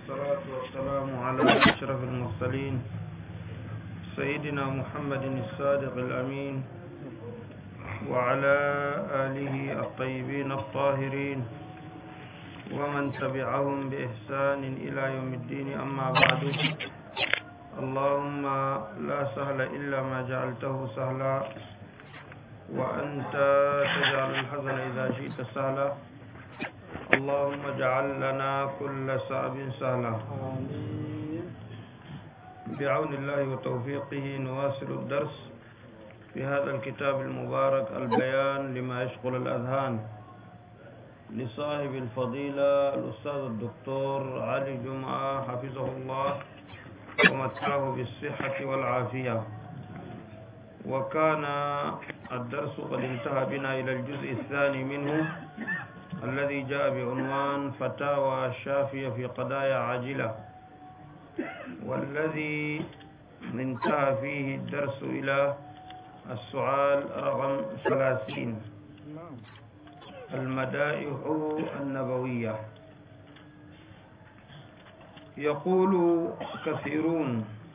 والصلاة والسلام على أشرف المرسلين سيدنا محمد الصادق الأمين وعلى آله الطيبين الطاهرين ومن تبعهم بإحسان إلى يوم الدين. أما بعد، اللهم لا سهل إلا ما جعلته سهلا وأنت تجعل الحزن إذا شئت سهلا. اللهم اجعل لنا كل صعب سهلا. بعون الله وتوفيقه نواصل الدرس في هذا الكتاب المبارك، البيان لما يشغل الأذهان، لصاحب الفضيلة الأستاذ الدكتور علي جمعة حفظه الله ومتعه بالصحة والعافية. وكان الدرس قد انتهى بنا إلى الجزء الثاني منه الذي جاء بعنوان فتاوى شافية في قضايا عاجلة، والذي انتهى فيه الدرس إلى السؤال رقم 30، المدائح النبوية. يقول كثيرون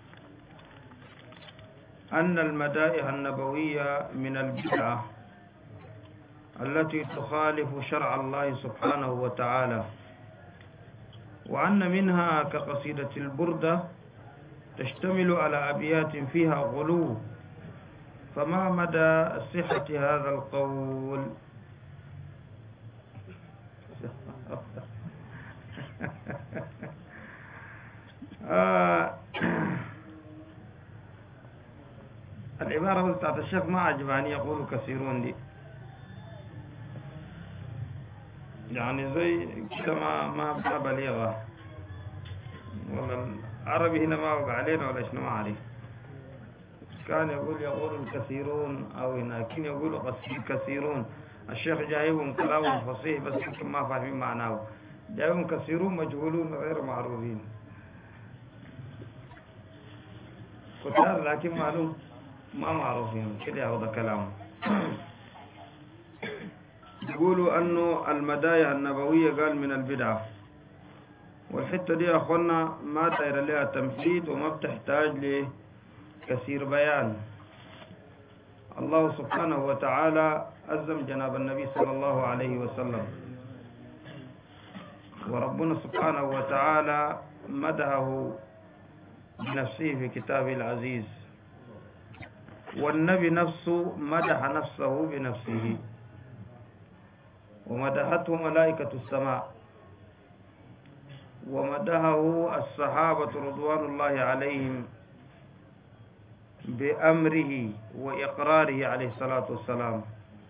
أن المدائح النبوية من البدعة التي تخالف شرع الله سبحانه وتعالى، وأن منها كقصيدة البردة تشتمل على أبيات فيها غلو، فما مدى صحة هذا القول؟ العبارة بتاعت الشيخ ما عجباني، يقول كثيرون دي يعني زي كده ما بليغة، ولا العربي هنا ما وقع علينا ولا شنو، ما عارف. كان يقول الكثيرون أو هناك يقول كثيرون. الشيخ جايبهم كلام فصيح بس يمكن ما فاهمين معناه، جايبهم كثيرون مجهولون غير معروفين كتار، لكن معلوم ما معروفين كده ياخذ كلامه. يقولوا أنه المدايح النبوية قال من البدعة، والحتة دي يا أخوانا ما داير لها تمثيل وما بتحتاج لكثير بيان. الله سبحانه وتعالى أزم جناب النبي صلى الله عليه وسلم، وربنا سبحانه وتعالى مدحه بنفسه في كتابه العزيز، والنبي نفسه مدح نفسه بنفسه، ومدحته ملائكة السماء، ومدحه الصحابة رضوان الله عليهم بأمره وإقراره عليه الصلاة والسلام.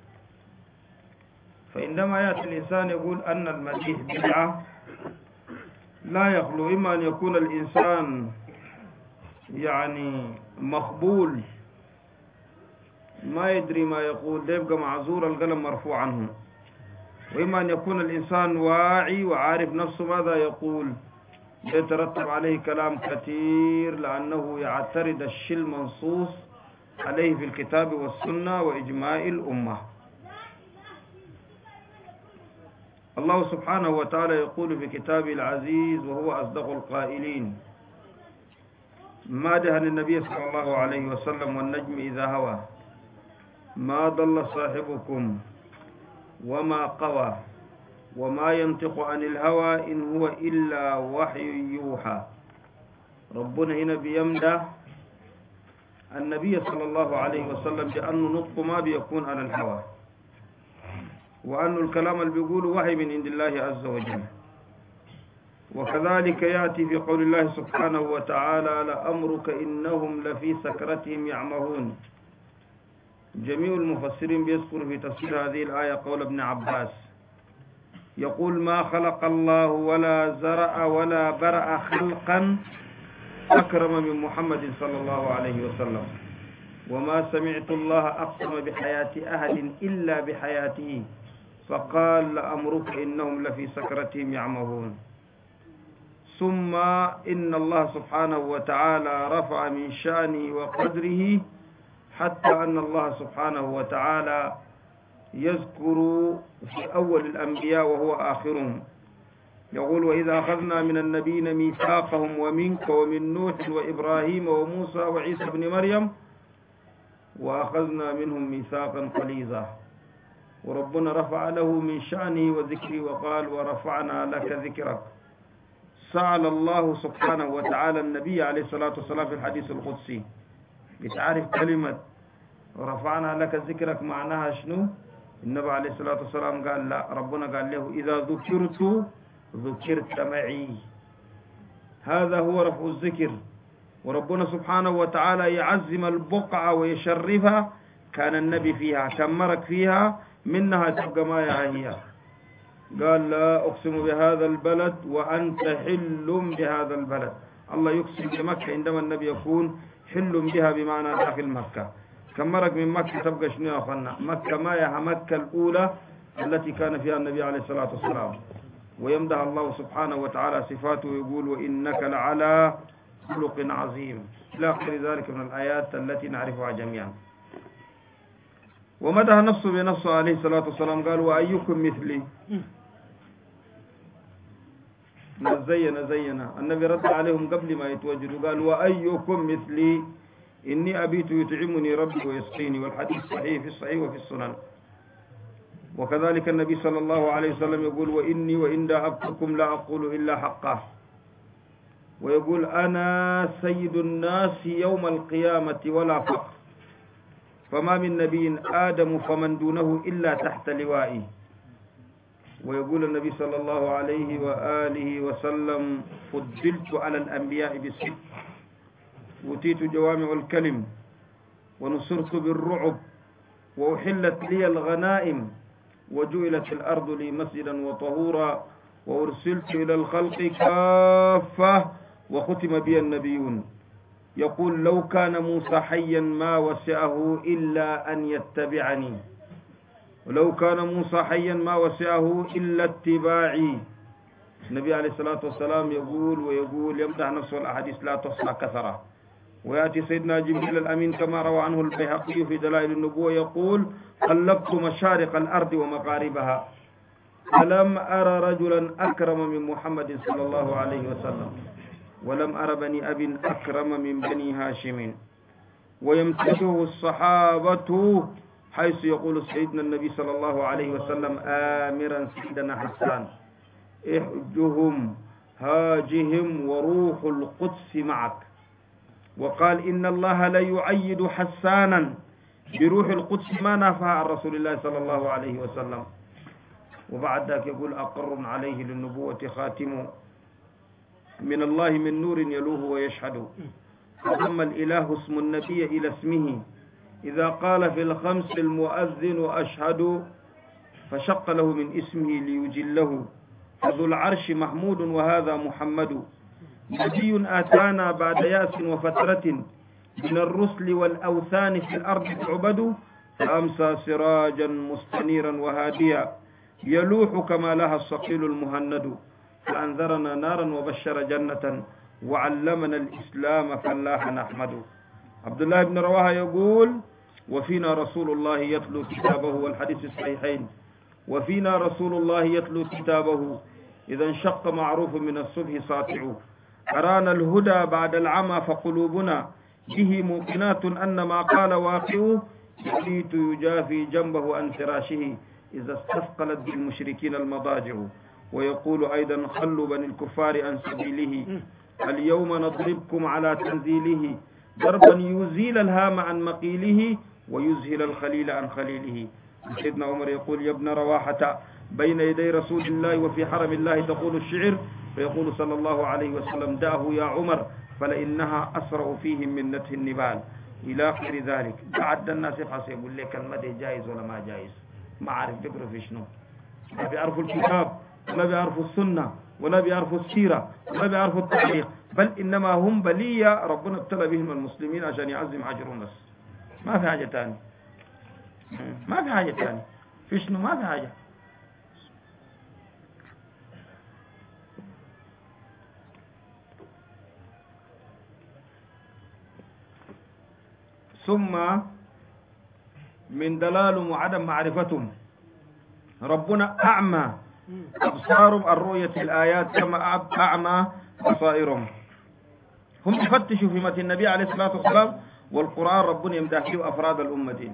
فعندما يأتي الإنسان يقول أن المديح بدعة، لا يخلو إما أن يكون الإنسان يعني مخبول ما يدري ما يقول، ده يبقى معذور، القلم مرفوع عنه، وإما أن يكون الإنسان واعي وعارف نفسه ماذا يقول، يترتب عليه كلام كثير لأنه يعترض الشيء المنصوص عليه في الكتاب والسنة وإجماع الأمة. الله سبحانه وتعالى يقول في كتابه العزيز وهو أصدق القائلين مادحا النبي صلى الله عليه وسلم: والنجم إذا هوى ما ضل صاحبكم وما قوى وما ينطق عن الهوى إن هو إلا وحي يوحى. ربنا هنا بيمدح النبي صلى الله عليه وسلم بأنه نطق ما بيكون على الهوى، وأن الكلام اللي بيقوله وحي من عند الله عز وجل. وكذلك يأتي في قول الله سبحانه وتعالى: لأمرك إنهم لفي سكرتهم يعمهون. جميع المفسرين بيذكر في تفسير هذه الآية قول ابن عباس، يقول: ما خلق الله ولا زرع ولا برأ خلقا أكرم من محمد صلى الله عليه وسلم، وما سمعت الله أقسم بحياة أحد إلا بحياته، فقال: لأمرك إنهم لفي سكرتهم يعمهون. ثم إن الله سبحانه وتعالى رفع من شأنه وقدره حتى أن الله سبحانه وتعالى يذكر في أول الأنبياء وهو آخرهم يقول وإذا أخذنا من النبيين ميثاقهم ومنك ومن نوح وإبراهيم وموسى وعيسى بن مريم وأخذنا منهم ميثاقا غليظا وربنا رفع له من شأنه وذكره وقال ورفعنا لك ذكرك. سأل الله سبحانه وتعالى النبي عليه الصلاة والسلام في الحديث القدسي. بتعرف كلمة ورفعنا لك ذكرك معناها شنو؟ النبي عليه الصلاة والسلام قال لا، ربنا قال له إذا ذكرت معي. هذا هو رفع الذكر. وربنا سبحانه وتعالى يعزم البقعة ويشرفها، كان النبي فيها شمرك فيها منها تبقى ما هي. قال لا أقسم بهذا البلد وأنت حل بهذا البلد. الله يقسم بمكة عندما النبي يكون حل بها بمعنى داخل مكة. كمرك من مكة تبقى شنو يا أخوانا؟ مكة ما يها مكة الأولى التي كان فيها النبي عليه الصلاة والسلام. ويمدح الله سبحانه وتعالى صفاته ويقول وإنك لعلى خلق عظيم إلى آخر ذلك من الآيات التي نعرفها جميعا. ومدح نفسه بنفسه عليه الصلاة والسلام قال وأيكم مثلي. زينا النبي رد عليهم قبل ما يتوجدوا قال وأيكم مثلي إني أبيت يطعمني ربي ويسقيني. والحديث صحيح في الصحيح وفي السنن. وكذلك النبي صلى الله عليه وسلم يقول وإني وإن دعوتكم لا أقول إلا حقه. ويقول أنا سيد الناس يوم القيامة ولا فقر، فما من نبي آدم فمن دونه إلا تحت لوائي. ويقول النبي صلى الله عليه وآله وسلم فضلت على الأنبياء بالصدق وأوتيت جوامع الكلم ونصرت بالرعب وأحلت لي الغنائم وجعلت الأرض لي مسجدا وطهورا وأرسلت إلى الخلق كافة وختم بي النبيون. يقول لو كان موسى حيا ما وسعه إلا أن يتبعني، ولو كان موسى حيا ما وسعه إلا اتباعي. النبي عليه الصلاة والسلام يقول يمدح نفسه الأحاديث لا تحصى كثرة. ويأتي سيدنا جبريل الأمين كما روى عنه البيهقي في دلائل النبوة يقول قلبت مشارق الأرض ومغاربها فلم أرى رجلا أكرم من محمد صلى الله عليه وسلم ولم أرى بني أب أكرم من بني هاشم. ويمتده الصحابة حيث يقول سيدنا النبي صلى الله عليه وسلم آمرا سيدنا حسان احجهم هاجهم وروح القدس معك. وقال إن الله لا يؤيد حسانا بروح القدس ما نافها عن رسول الله صلى الله عليه وسلم. وبعد ذلك يقول أقر عليه للنبوة خاتم من الله من نور يلوه ويشهد. فضم الإله اسم النبي إلى اسمه إذا قال في الخمس المؤذن أشهد فشق له من اسمه ليجله. فذو العرش محمود وهذا محمد نبي آتانا بعد يأس وفترة من الرسل والأوثان في الأرض تعبد فأمسى سراجا مستنيرا وهاديا يلوح كما لها الصقيل المهند. فأنذرنا نارا وبشر جنة وعلمنا الإسلام فالله نحمد. عبد الله بن رواحة يقول وفينا رسول الله يتلو كتابه والحديث الصحيحين وفينا رسول الله يتلو كتابه إذا انشق معروف من الصبح ساطع أرانا الهدى بعد العمى فقلوبنا به موقنات أن ما قال واقع يبيت يجافي جنبه عن فراشه إذا استثقلت بالمشركين المضاجع. ويقول أيضا خلوا بني الكفار عن سبيله اليوم نضربكم على تنزيله ضربا يزيل الهام عن مقيله ويزهل الخليل عن خليله. سيدنا عمر يقول يا ابن رواحة بين يدي رسول الله وفي حرم الله تقول الشعر فيقول صلى الله عليه وسلم دعه يا عمر فلإنها أسرع فيهم من نتف النبال إلى آخر ذلك. بعد الناس يبحث يقول لك المدح جائز ولا ما جائز، ما عارف بيقرأ في شنو، لا بيعرفوا الكتاب ولا بيعرفوا السنة ولا بيعرفوا السيرة ولا بيعرفوا التاريخ، بل إنما هم بلية ربنا ابتلى بهم المسلمين عشان يعزم أجرهم بس، ما في حاجة تاني، ما في حاجة تاني، في شنو ما في حاجة. ثم من دلال وعدم معرفتهم ربنا أعمى أبصارهم عن رؤية الآيات كما أعمى بصائرهم. هم يفتشوا في متن النبي عليه الصلاة والسلام، والقرآن ربنا يمدح فيه أفراد الأمة.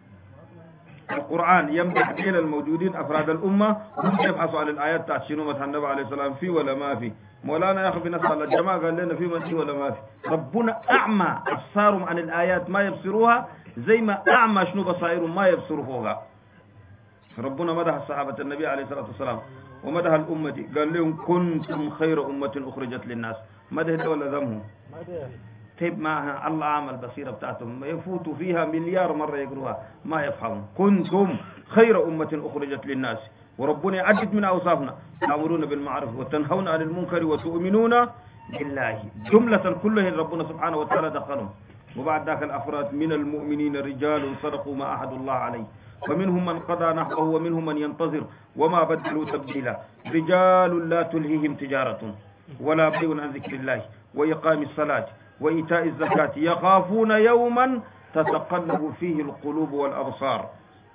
القرآن يمدح إلى الموجودين أفراد الأمة، وهم يبحثوا عن الآيات تاعت شنو مدح النبي عليه السلام فيه ولا ما فيه. مولانا يا أخي بنسأل الجماعة قال لنا في من فيه ولا ما فيه. ربنا أعمى أبصارهم عن الآيات ما يبصروها، زي ما أعمى شنو بصائرهم ما يبصروها. ربنا مدح الصحابة النبي عليه الصلاة والسلام ومدح الأمة، قال لهم كنتم خير أمة أخرجت للناس. مدح ولا ذمهم؟ طيب ما الله عمل بصيرة بتاعتهم يفوتوا فيها مليار مرة يقروها ما يفهمون. كنتم خير أمة أخرجت للناس، وربنا يعدد من أوصافنا: تأمرون بالمعروف وتنهون عن المنكر وتؤمنون بالله. جملة كلها ربنا سبحانه وتعالى دخلهم. وبعد ذاك الأفراد: من المؤمنين رجال صدقوا ما أحد الله عليه، فمنهم من قضى نحبه ومنهم من ينتظر وما بدلوا تبديلا. رجال لا تلهيهم تجارة ولا بيع عن ذكر الله وإقام الصلاة وإيتاء الزكاة يخافون يوما تتقلب فيه القلوب والأبصار.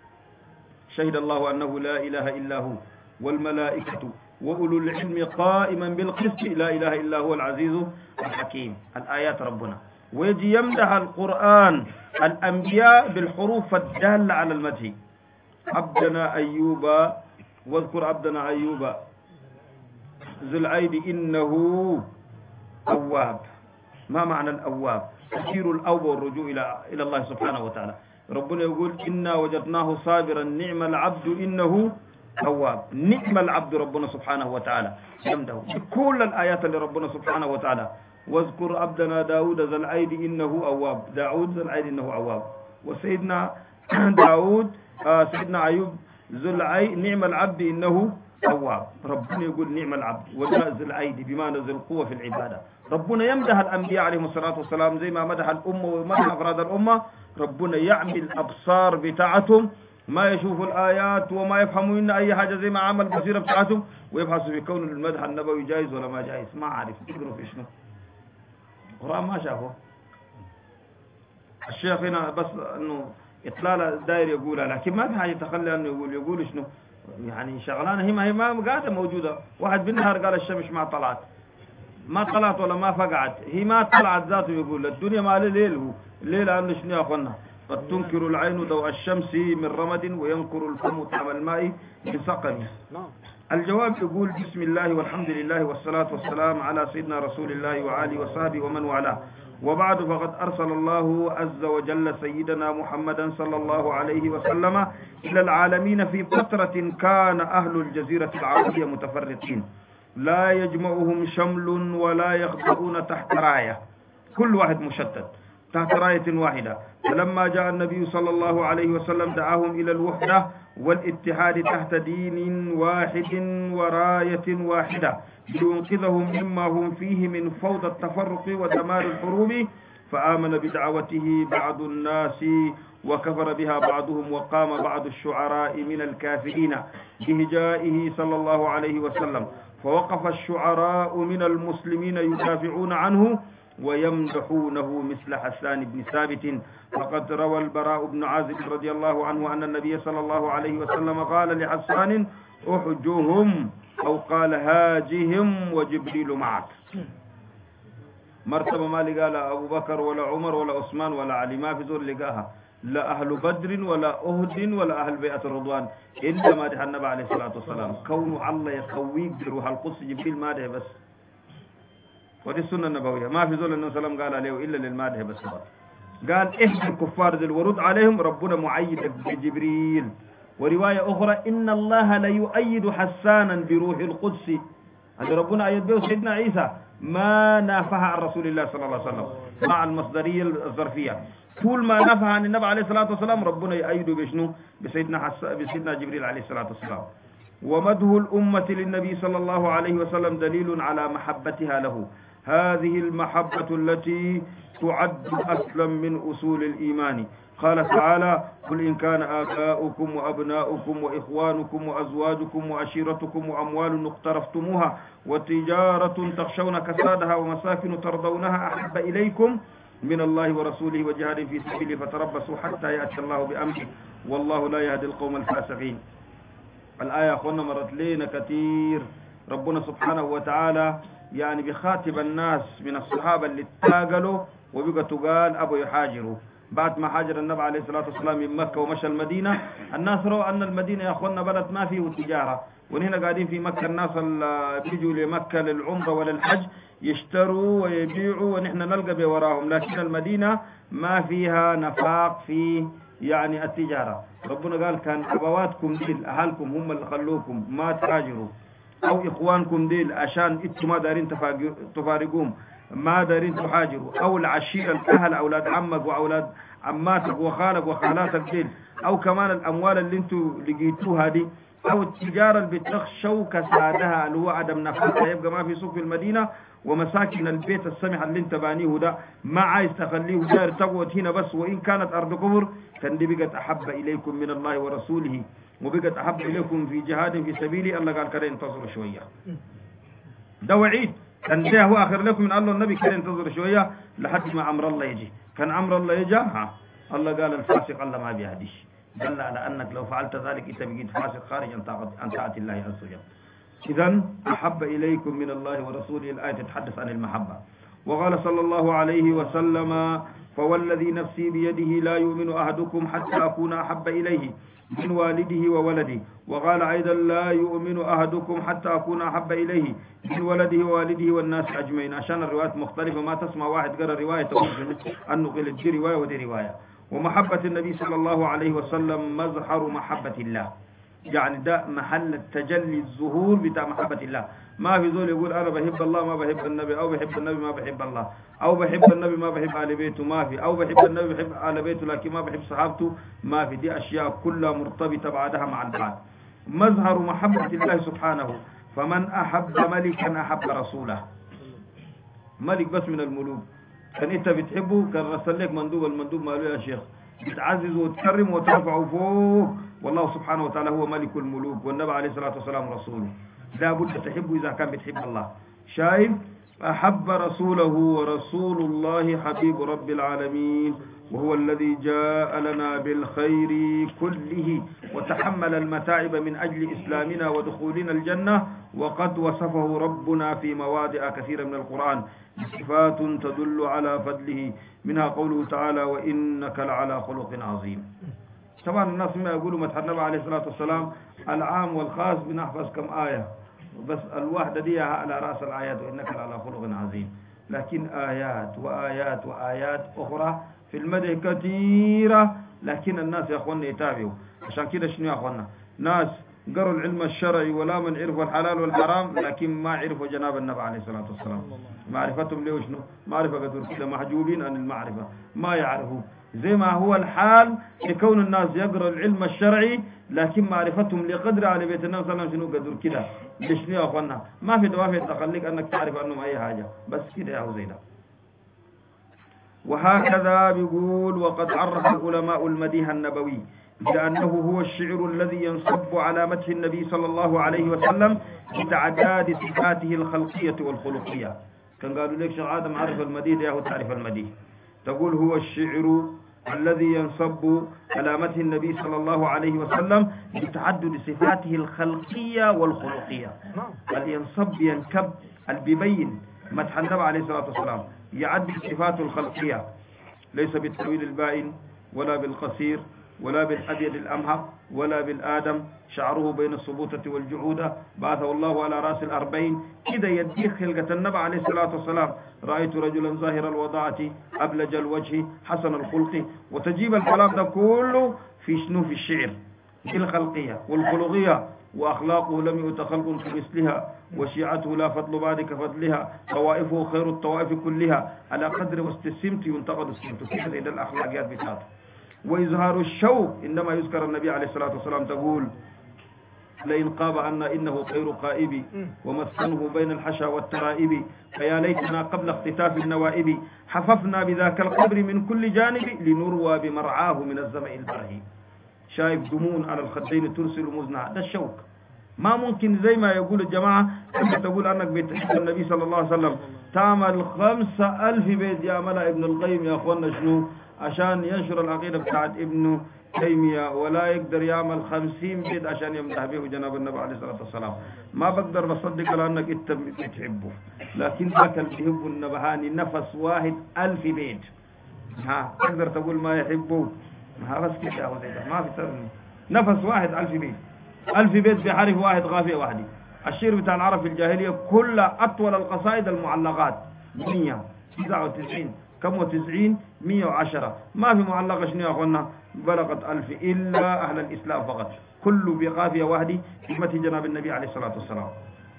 شهد الله أنه لا إله إلا هو والملائكة وأولو العلم قائما بالقسط لا إله إلا هو العزيز الحكيم. الآيات ربنا. ويجي يمدح القرآن الأنبياء بالحروف الدالة على المدح. عبدنا أيوب، واذكر عبدنا أيوب ذو العيد إنه أواب. ما معنى الأواب؟ كثير الأوبة والرجوع إلى الله سبحانه وتعالى. ربنا يقول إنا وجدناه صابرا نعم العبد إنه أواب. نعم العبد ربنا سبحانه وتعالى يمده كل الآيات اللي ربنا سبحانه وتعالى. واذكر عبدنا داود ذا العيد إنه أواب. داود ذا العيد إنه أواب. وسيدنا داود سيدنا أيوب ذو العيد نعم العبد إنه أواب. ربنا يقول نعم العبد وذا ذو العيد بمعنى ذو القوة في العبادة. ربنا يمدح الأنبياء عليهم الصلاة والسلام زي ما مدح الأمة ومدح أفراد الأمة. ربنا يعمل الأبصار بتاعتهم ما يشوفوا الآيات وما يفهموا إن أي حاجة زي ما عمل بصيرة بتاعتهم، ويبحثوا في كون المدح النبوي جائز ولا ما جائز. ما عارف يقروا في شنو القرآن ما شافه. الشيخ هنا بس أنه إطلالة داير يقولها، لكن ما في حاجة تخلي أنه يقول شنو يعني شغلانة هي ما قاعدة موجودة. واحد بالنهار قال الشمس ما طلعت ولا ما فقعت، هي ما طلعت ذاته. يقول الدنيا ما ليل، هو الليل أنه شنو يا أخوانا؟ قد تنكر العين ضوء الشمس من رمد وينكر الفم طعم الماء من سقم. الجواب يقول بسم الله والحمد لله والصلاة والسلام على سيدنا رسول الله وآله وصحبه ومن والاه. وبعد فقد أرسل الله عز وجل سيدنا محمدا صلى الله عليه وسلم إلى العالمين في فترة كان أهل الجزيرة العربية متفرقين لا يجمعهم شمل ولا يخضعون تحت راية، كل واحد مشتت تحت راية واحدة. فلما جاء النبي صلى الله عليه وسلم دعاهم إلى الوحدة والاتحاد تحت دين واحد وراية واحدة لينقذهم مما هم فيه من فوضى التفرق ودمار الحروب. فآمن بدعوته بعض الناس وكفر بها بعضهم، وقام بعض الشعراء من الكافرين بهجائه صلى الله عليه وسلم. فوقف الشعراء من المسلمين يدافعون عنه ويمدحونه مثل حسان بن ثابت. فقد روى البراء بن عازب رضي الله عنه أن النبي صلى الله عليه وسلم قال لحسان أحجهم، أو قال هاجهم وجبريل معك. مرتبة ما لقى لا أبو بكر ولا عمر ولا عثمان ولا علي، ما في زول لقاها، لا أهل بدر ولا أهد ولا أهل بيئة الرضوان، إلا ما دح النبي عليه الصلاة والسلام. كون الله يقويك بروح القدس جبريل ما ده بس. ودي السنة النبوية، ما في زول النبي صلى الله عليه وسلم قال عليه إلا للماده بس. قال إحدى الكفار ذي ورد عليهم ربنا معيد بجبريل. ورواية أخرى إن الله لا يؤيد حسانا بروح القدس، هذا ربنا أيد به سيدنا عيسى ما نافها عن رسول الله صلى الله عليه وسلم مع المصدرية الظرفية. طول ما نافها عن النبي عليه الصلاة والسلام ربنا يؤيده بشنو؟ بسيدنا جبريل عليه الصلاة والسلام. ومده الأمة للنبي صلى الله عليه وسلم دليل على محبتها له. هذه المحبة التي تعد أصلا من أصول الإيمان. قال تعالى قل إن كان آباؤكم وأبناؤكم وإخوانكم وأزواجكم وعشيرتكم وأموال اقترفتموها وتجارة تخشون كسادها ومساكن ترضونها أحب إليكم من الله ورسوله وجهاد في سبيله فتربصوا حتى يأتي الله بأمره والله لا يهدي القوم الفاسقين. الآية أخوانا مرت لنا كثير. ربنا سبحانه وتعالى يعني بخاتب الناس من الصحابة اللي اتاقلوا وبقى تقال أبو يحاجروا بعد ما حاجر النبي عليه الصلاة والسلام من مكة ومشى المدينة. الناس رأوا أن المدينة يا أخوانا بلد ما فيه تجارة، ونحن قاعدين في مكة الناس اللي بيجوا لمكة للعمرة وللحج يشتروا ويبيعوا ونحن نلقى بوراهم، لكن المدينة ما فيها نفاق في يعني التجارة. ربنا قال كان أبواتكم ديل أهلكم هم اللي خلوكم ما تهاجروا، أو إخوانكم ديل عشان إنتم ما دارين تفارقوهم ما دارين تهاجروا، أو العشيرة الأهل أولاد عمك وأولاد عماتك وخالك وخالاتك ديل، أو كمان الأموال اللي انتم لقيتوها دي، أو التجارة اللي بتخشوا كسادها اللي هو عدم نفسها يبقى ما في سوق في المدينة، ومساكن البيت السمح اللي انت بانيه ده ما عايز تخليه داير تقعد هنا بس، وإن كانت أرض كفر كان دي بقت أحب إليكم من الله ورسوله وبقت أحب إليكم في جهاد في سبيلي. الله قال كده انتظروا شوية، ده وعيد كان ده هو آخر لكم من الله النبي كده انتظروا شوية لحد ما أمر الله يجي. كان أمر الله يجي الله قال الفاسق الله ما بيهديش، دل على أنك لو فعلت ذلك أنت بقيت فاسق خارج عن طاعة الله عز وجل. إذن أحب إليكم من الله ورسوله، الآية تتحدث عن المحبة. وقال صلى الله عليه وسلم فوالذي نفسي بيده لا يؤمن أحدكم حتى أكون أحب إليه من والده وولده. وقال أيضا لا يؤمن أحدكم حتى أكون أحب إليه من ولده ووالده والناس أجمعين، عشان الروايات مختلفة ما تسمع واحد قرأ رواية تقول أنه قلت دي رواية ودي رواية. ومحبة النبي صلى الله عليه وسلم مظهر محبة الله، يعني ده محل التجلي الظهور بتاع محبة الله. ما في ذول يقول أنا بحب الله ما بحب النبي، أو بحب النبي ما بحب الله، أو بحب النبي ما بحب آل بيته، ما في، أو بحب النبي بحب آل بيته لكن ما بحب صحابته، ما في. دي أشياء كلها مرتبطة بعدها مع البعض. مظهر محبة الله سبحانه فمن أحب ملكا أحب رسوله. ملك بس من الملوك كان انت بتحبه كان رسل لك مندوب، المندوب ماله يا شيخ بتعزز وتكرم وترفعه فوق، والله سبحانه وتعالى هو ملك الملوك والنبي عليه الصلاة والسلام رسوله، لا بد تحبه إذا كان بتحب الله. شايف أحب رسوله ورسول الله حبيب رب العالمين، وهو الذي جاء لنا بالخير كله وتحمل المتاعب من أجل إسلامنا ودخولنا الجنة، وقد وصفه ربنا في مواضع كثيرة من القرآن بصفات تدل على فضله، منها قوله تعالى وإنك لعلى خلق عظيم. طبعا الناس ما يقولوا مدح النبي عليه الصلاة والسلام العام والخاص بنحفظ كم آية، بس الواحدة دي على رأس الآيات وإنك لعلى خلق عظيم، لكن آيات وآيات وآيات أخرى في المدح كثيرة، لكن الناس يا أخوانا يتابعوا. عشان كده شنو يا أخوانا ناس قروا العلم الشرعي ولا من عرفوا الحلال والحرام لكن ما عرفوا جناب النبي عليه الصلاة والسلام. معرفتهم ليه شنو؟ معرفة قدر كده محجوبين عن المعرفة، ما يعرفوا زي ما هو الحال لكون الناس يقرأ العلم الشرعي لكن معرفتهم لقدر على بيت النبي صلى الله عليه وسلم شنو قدر كده. ليش يا أخوانا ما في دوافع تخليك أنك تعرف عنهم أي حاجة، بس كده يا زيدا. وهكذا بيقول وقد عرف العلماء المديح النبوي بأنه هو الشعر الذي ينصب على مدح النبي صلى الله عليه وسلم بتعداد صفاته الخلقية والخلقية. كان قالوا لك شيخ آدم عرف المديح يا هو تعرف المديح، تقول هو الشعر الذي ينصب على مدح النبي صلى الله عليه وسلم بتعدد صفاته الخلقية والخلقية. اللي ينصب ينكب اللي بيبين مدح النبي عليه الصلاة والسلام يعد صفاته الخلقية، ليس بالطويل البائن ولا بالقصير ولا بالأبيض الأمهق ولا بالآدم شعره بين الصبوطة والجعودة بعثه الله على رأس الأربعين، كده يديك خلقة النبي عليه الصلاة والسلام رأيت رجلا ظاهر الوضاعة أبلج الوجه حسن الخلق، وتجيب الكلام ده كله في شنو في الشعر في الخلقية والخلقية. وأخلاقه لم يتخلق كمثلها وشيعته لا فضل بعد كفضلها، طوائفه خير الطوائف كلها على قدر وسط السمت ينتقد السمت، كده إلى الأخلاقيات بتاعته. وإظهار الشوق إنما يذكر النبي عليه الصلاة والسلام تقول لئن قاب عنا إنه خير قائب ومسكنه بين الحشا والترائب، فيا ليتنا قبل اختتاف النوائب حففنا بذاك القبر من كل جانب لنروى بمرعاه من الزمع البرهي. شايف دمون على الخدين ترسل مزنع، ده الشوق ما ممكن زي ما يقول الجماعة أنت تقول أنك بتحب النبي صلى الله عليه وسلم تعمل 5000 بيت يا ملا ابن القيم يا أخوانا شنو عشان ينشر العقيدة بتاعت ابن تيمية، ولا يقدر يعمل 50 بيت عشان يمدح به جناب النبي عليه الصلاة والسلام. ما بقدر بصدق على أنك أنت بتحبه، لكن ذاك اللي بيحب النبهاني نفس واحد 1000 بيت، ها تقدر تقول ما يحبه؟ ما بس كده يا ولد، ما في سبب. نفس واحد 1000 بيت، 1000 بيت بحرف واحد غافية واحدة. الشعر بتاع العرب في الجاهلية كلها أطول القصائد المعلقات 199 كم و90 110، ما في معلقة شنو يا أخوانا بلغت 1000 إلا أهل الإسلام فقط، كله بقافية واحدة في متى جناب النبي عليه الصلاة والسلام.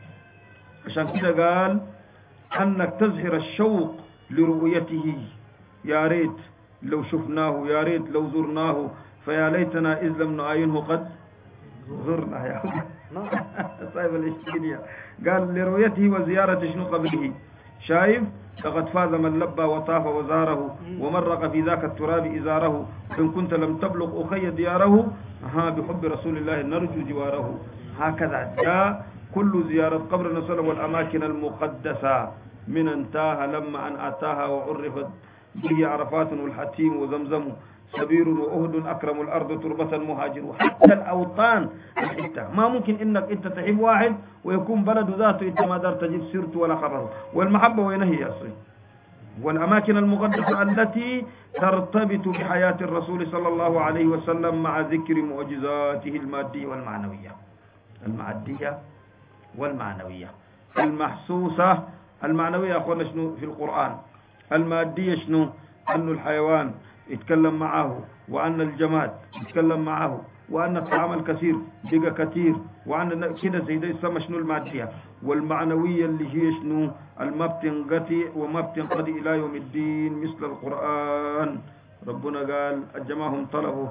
عشان كده قال أنك تزهر الشوق لرؤيته، يا ريت لو شفناه، يا ريت لو زرناه، فيا ليتنا إذ لم نعاينه قد زرنا يا صاحب الاشتيرية. قال لرؤيته وزيارة شنو قبله، شايف لقد فاز من لبى وطاف وزاره ومرق في ذاك التراب إزاره، إن كنت لم تبلغ أخي دياره بحب رسول الله نرجو جواره. هكذا جاء كل زيارة قبر النبي صلى الله عليه وسلم والأماكن المقدسة من انتهى لما أن أتاها وعرفت به عرفات والحتيم وزمزم سبير وأهد أكرم الأرض تربة مهاجر. حتى الأوطان ما ممكن إنك أنت تحب واحد ويكون بلد ذاته أنت ما دار تجيب سيرته ولا خبره. والمحبة وين هي يا أصلي؟ والأماكن المقدسة التي ترتبط بحياة الرسول صلى الله عليه وسلم مع ذكر معجزاته المادية والمعنوية، المادية والمعنوية. المحسوسة المعنوية يا أخوانا شنو في القرآن، المادية شنو أن الحيوان يتكلم معه، وأن الجماد يتكلم معه، وأن الطعام الكثير بقى كثير، وأن كده زي ده يسمى شنو المادية. والمعنوية اللي هي شنو الما بتنقطع وما بتنقضي إلى يوم الدين مثل القرآن. ربنا قال الجماعهم طلبوا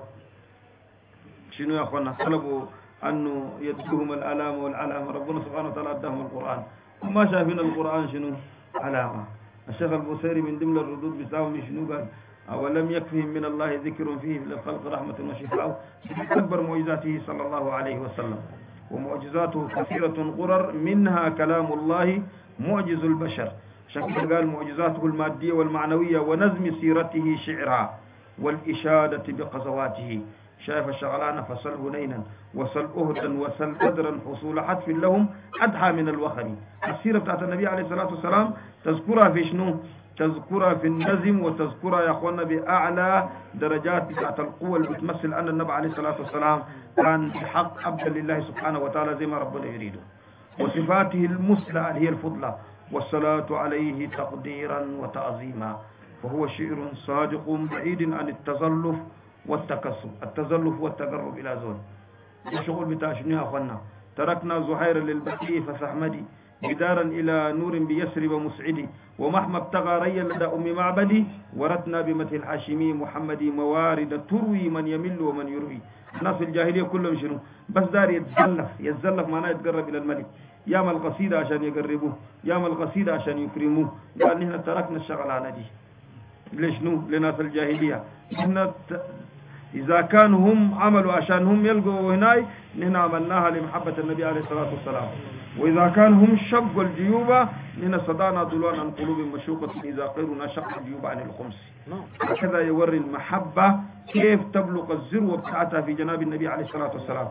شنو يا أخوانا، طلبوا أنه يدهم الألام والعلامة، ربنا سبحانه وتعالى أدهم القرآن، وما شايفين القرآن شنو علامة. الشيخ البوصيري من ضمن الردود بتاعهم شنو قال، أولم يكفهم من الله ذكر فيه للخلق رحمة وشفاء. أكبر معجزاته صلى الله عليه وسلم، ومعجزاته كثيرة غرر، منها كلام الله معجز البشر. شكل قال معجزاته المادية والمعنوية ونظم سيرته شعرا والإشادة بقصواته. شايف الشغلانة فصل هنينا وصل أهدا وصل بدرا حصول حتف لهم أدحى من الوخم. السيرة بتاعت النبي عليه الصلاة والسلام تذكرها في شنو؟ تذكرها في النظم، وتذكرها يا أخوانا بأعلى درجات بتاعت القوة اللي بتمثل أن النبي عليه الصلاة والسلام كان بحق عبدا لله سبحانه وتعالى زي ما ربنا يريده. وصفاته المثلى هي الفضلى، والصلاة عليه تقديرا وتعظيما. فهو شعر صادق بعيد عن التزلف والتكسب، التزلف والتقرب إلى زول. الشغل بتاع شنو يا أخوانا، تركنا زهيرا للبكي فسحمدي بدارا إلى نور بيسرب مسعدي، ومهما ابتغى ريا لدى أم معبدي، ورتنا بمثل الحاشمي محمدي موارد تروي من يمل ومن يروي. الناس في الجاهلية كلهم شنو بس دار يتزلف معناه يتقرب إلى الملك، يعمل قصيدة عشان يقربوه، يعمل قصيدة عشان يكرموه. قال نحن تركنا الشغلانة دي ليش نو لناس الجاهلية. نحن إذا كانوا هم عملوا عشان هم يلقوا هناي، نحن عملناها لمحبة النبي عليه الصلاة والسلام. وإذا كانوا هم شقوا الجيوب، نحن صدانا ضلوان عن قلوب مشوقة إذا قيرنا شق الجيوب عن الخمس. هكذا يوري المحبة كيف تبلغ الذروة بتاعتها في جناب النبي عليه الصلاة والسلام.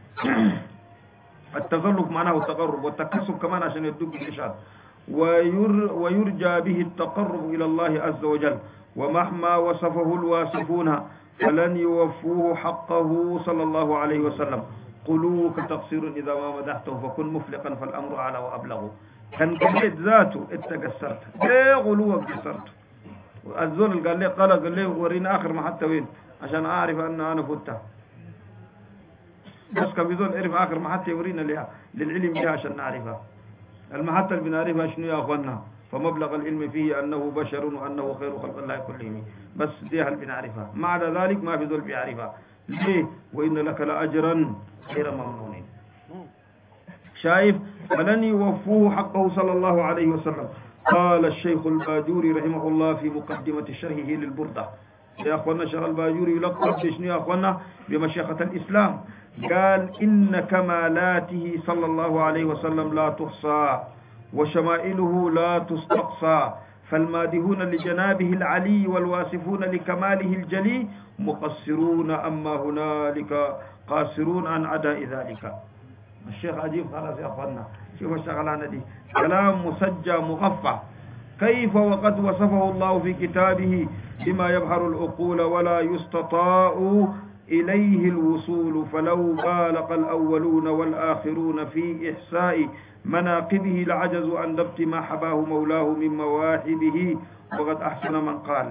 التغلق معناه التقرب، والتكسب كمان عشان يدق بالإشارة. ويرجى به التقرب إلى الله عز وجل، ومهما وصفه الواصفون فلن يوفوه حقه صلى الله عليه وسلم. قلوك تقصير إذا ما مدحته فكن مفلقا فالأمر أعلى وأبلغ. كان قلت ذاته اتقصرت ليه غلوك قصرت. الزول قال لي ورينا آخر ما حتى وين عشان أعرف أن أنا فتها. بس كان بيزول عرف آخر ما حتى يورينا لها للعلم بها عشان نعرفها. المحطة اللي بنعرفها شنو يا أخوانا، فمبلغ العلم فيه أنه بشر وأنه خير خلق الله كلهم، بس دي هل بنعرفها، ما عدا ذلك ما في ذول بيعرفها. ليه؟ وإن لك لأجرا غير ممنون. شايف فلن يوفوه حقه صلى الله عليه وسلم. قال الشيخ الباجوري رحمه الله في مقدمة شرحه للبردة، يا أخوانا الشيخ الباجوري يلقب بشنو يا أخوانا؟ بمشيخة الإسلام. قال إن كمالاته صلى الله عليه وسلم لا تحصى وشمائله لا تستقصى، فالمادهون لجنابه العلي والواصفون لكماله الجلي مقصرون، أما هنالك قاصرون عن أداء ذلك. الشيخ عجيب خلاص يا أخوانا، شوف الشغلانة دي كلام مسجى مغفى. كيف وقد وصفه الله في كتابه بما يبهر العقول ولا يستطاع إليه الوصول، فلو بالغ الأولون والآخرون في إحساء مناقبه لعجزوا عن ضبط ما حباه مولاه من مواهبه. وقد أحسن من قال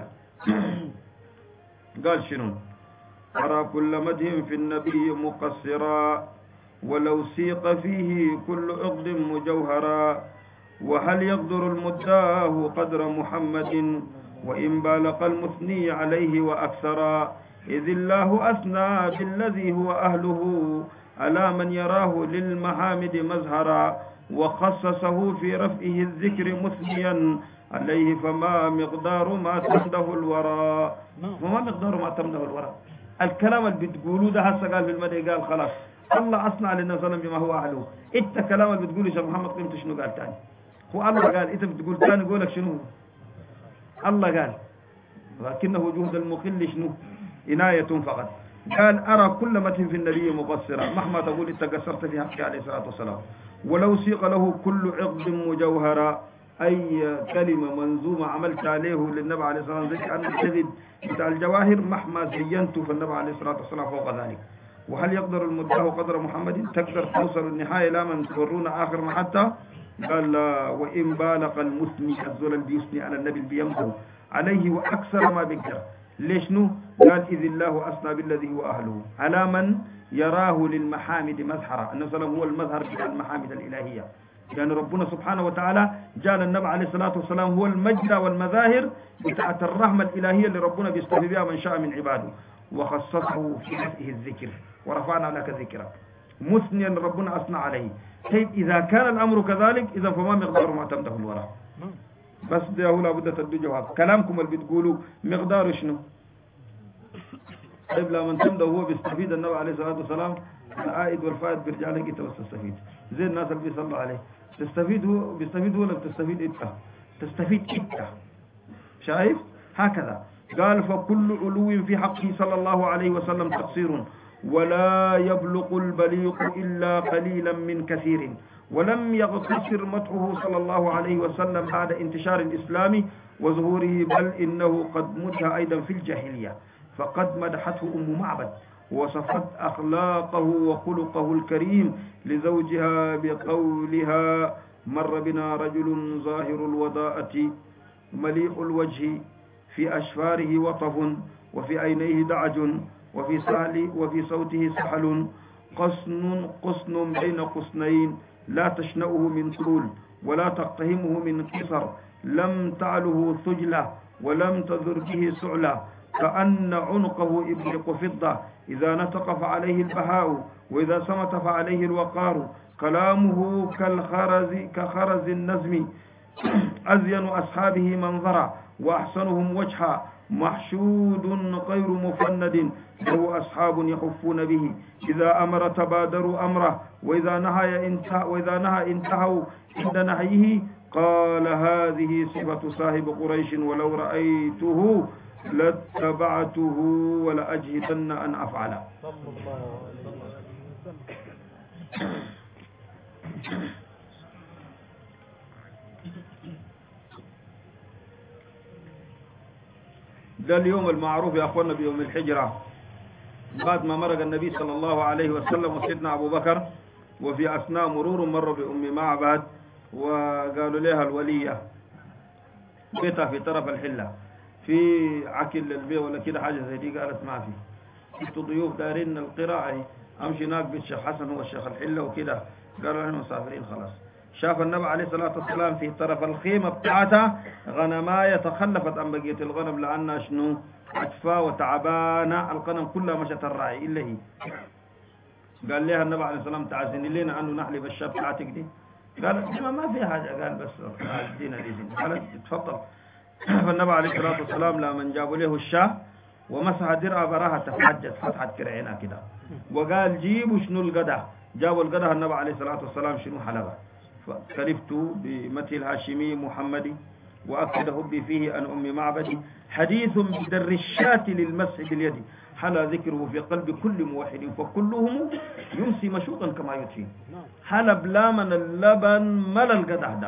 قال شنو؟ أرى كل مدح في النبي مقصرا، ولو سيق فيه كل عقد مجوهرا، وهل يقدر المداه قدر محمد وإن بالغ المثني عليه وأكثرا، إذ الله أثنى بالذي هو أهله على من يراه للمحامد مزهرا، وخصصه في رفعه الذكر مثنيا عليه، فما مقدار ما تمده الورى. وما مقدار ما تمده الورى؟ الكلام اللي بتقولوه ده هسه قال في المدى قال خلاص الله أصنع للنبي صلى الله عليه وسلم بما هو أهله. إنت كلام اللي بتقوله شيخ محمد قيمته شنو؟ قال تاني هو الله قال، إنت بتقول تاني قولك شنو؟ الله قال لكنه جهد المقل شنو؟ عناية فقط. قال أرى كل متن في النبي مقصرا، مهما تقول إنت قصرت في حقه عليه الصلاة والسلام. ولو سيق له كل عقد مجوهرا، أي كلمة منظومة عملت عليه للنبي عليه الصلاة والسلام زي أن الشهد بتاع الجواهر مهما زينته فالنبي عليه الصلاة والسلام فوق ذلك. وهل يقدر المدعو قدر محمد؟ تقدر توصل النهاية لا من تورون آخر حتى؟ قال لا، وإن بالغ المثني الزول اللي بيثني على النبي اللي بيمدحه عليه وأكثر ما بيقدر. ليش نو؟ قال إذ الله أثنى بالذي هو أهله على من يراه للمحامد مظهرا. النبي صلى الله عليه وسلم هو المظهر بتاع المحامد الإلهية، يعني ربنا سبحانه وتعالى جعل النبي عليه الصلاة والسلام هو المجد والمظاهر بتاعت الرحمة الإلهية اللي ربنا بيستفيد بها من شاء من عباده، وخصصه في نفسه الذكر ورفعنا لك ذكرك مثنيا ربنا أثنى عليه. طيب إذا كان الأمر كذلك إذا فما مقدار ما تمده الوراء؟ بس ده هو لابد تدو جواب. كلامكم اللي بتقولوا مقدار شنو؟ طيب لما تمده هو بيستفيد النبي عليه الصلاة والسلام، العائد والفائد بيرجع لك انت وتستفيد زي الناس اللي بيصلوا عليه. تستفيد هو بيستفيد ولا بتستفيد انت؟ تستفيد انت. شايف؟ هكذا قال فكل علو في حقه صلى الله عليه وسلم تقصير، ولا يبلغ البليغ إلا قليلا من كثير. ولم يقتصر مدحه صلى الله عليه وسلم بعد انتشار الإسلام وظهوره، بل إنه قد مدح أيضا في الجاهلية، فقد مدحته أم معبد وصفت أخلاقه وخلقه الكريم لزوجها بقولها مر بنا رجل ظاهر الوضاءة مليء الوجه في أشفاره وطف وفي عينيه دعج وفي صوته سحل قصن بين قصنين لا تشنأه من طول ولا تقتهمه من قصر، لم تعله ثجلة ولم تذر به سعلة، كأن عنقه إبريق فضة، إذا نطق فعليه البهاء وإذا صمت فعليه الوقار، كلامه كخرز النزم، أزين أصحابه منظرا وأحسنهم وجها، محشود غير مفند، له أصحاب يخفون به، إذا أمر تبادروا أمره وإذا نهى انتهوا عند نهيه. قال هذه صفة صاحب قريش ولو رأيته لاتبعته ولأجهدن أن أفعل. ده اليوم المعروف يا أخوانا بيوم الحجرة، بعد ما مرق النبي صلى الله عليه وسلم وسيدنا أبو بكر، وفي أثناء مرور مر بأم معبد وقالوا لها الولية بيتها في طرف الحلة في عكل البيت ولا كده حاجة زي دي، قالت ما في، انتوا ضيوف دارين القراءة، أمشي هناك بيت الشيخ حسن هو الشيخ الحلة وكده، قالوا احنا مسافرين خلاص. شاف النبي عليه الصلاة والسلام في طرف الخيمة بتاعتها غنماية تخلفت عن بقية الغنم لأنها شنو عجفة وتعبانة، الغنم كلها مشت الراعي إلا هي. قال لها النبي عليه الصلاة والسلام تعزني لنا أنه نحلب الشاب بتاعتك دي؟ قالت ما في حاجة، قال بس ادينا الإذن، قالت تفضل. فالنبي عليه الصلاة والسلام لما جابوا له الشاه ومسح درع براها تفحجت فتحت كرعينا كده وقال جيبوا شنو القدح. جابوا القدح النبي عليه الصلاة والسلام شنو حلبه. فكلفت بمثل الهاشمي محمدي وأكد حبي فيه أن أم معبدي حديث بدر الشاة للمسح باليد حلا ذكره في قلب كل موحد فكلهم يمسي مشوطا كما يطفي. حلب لا من اللبن ملا القدح ده.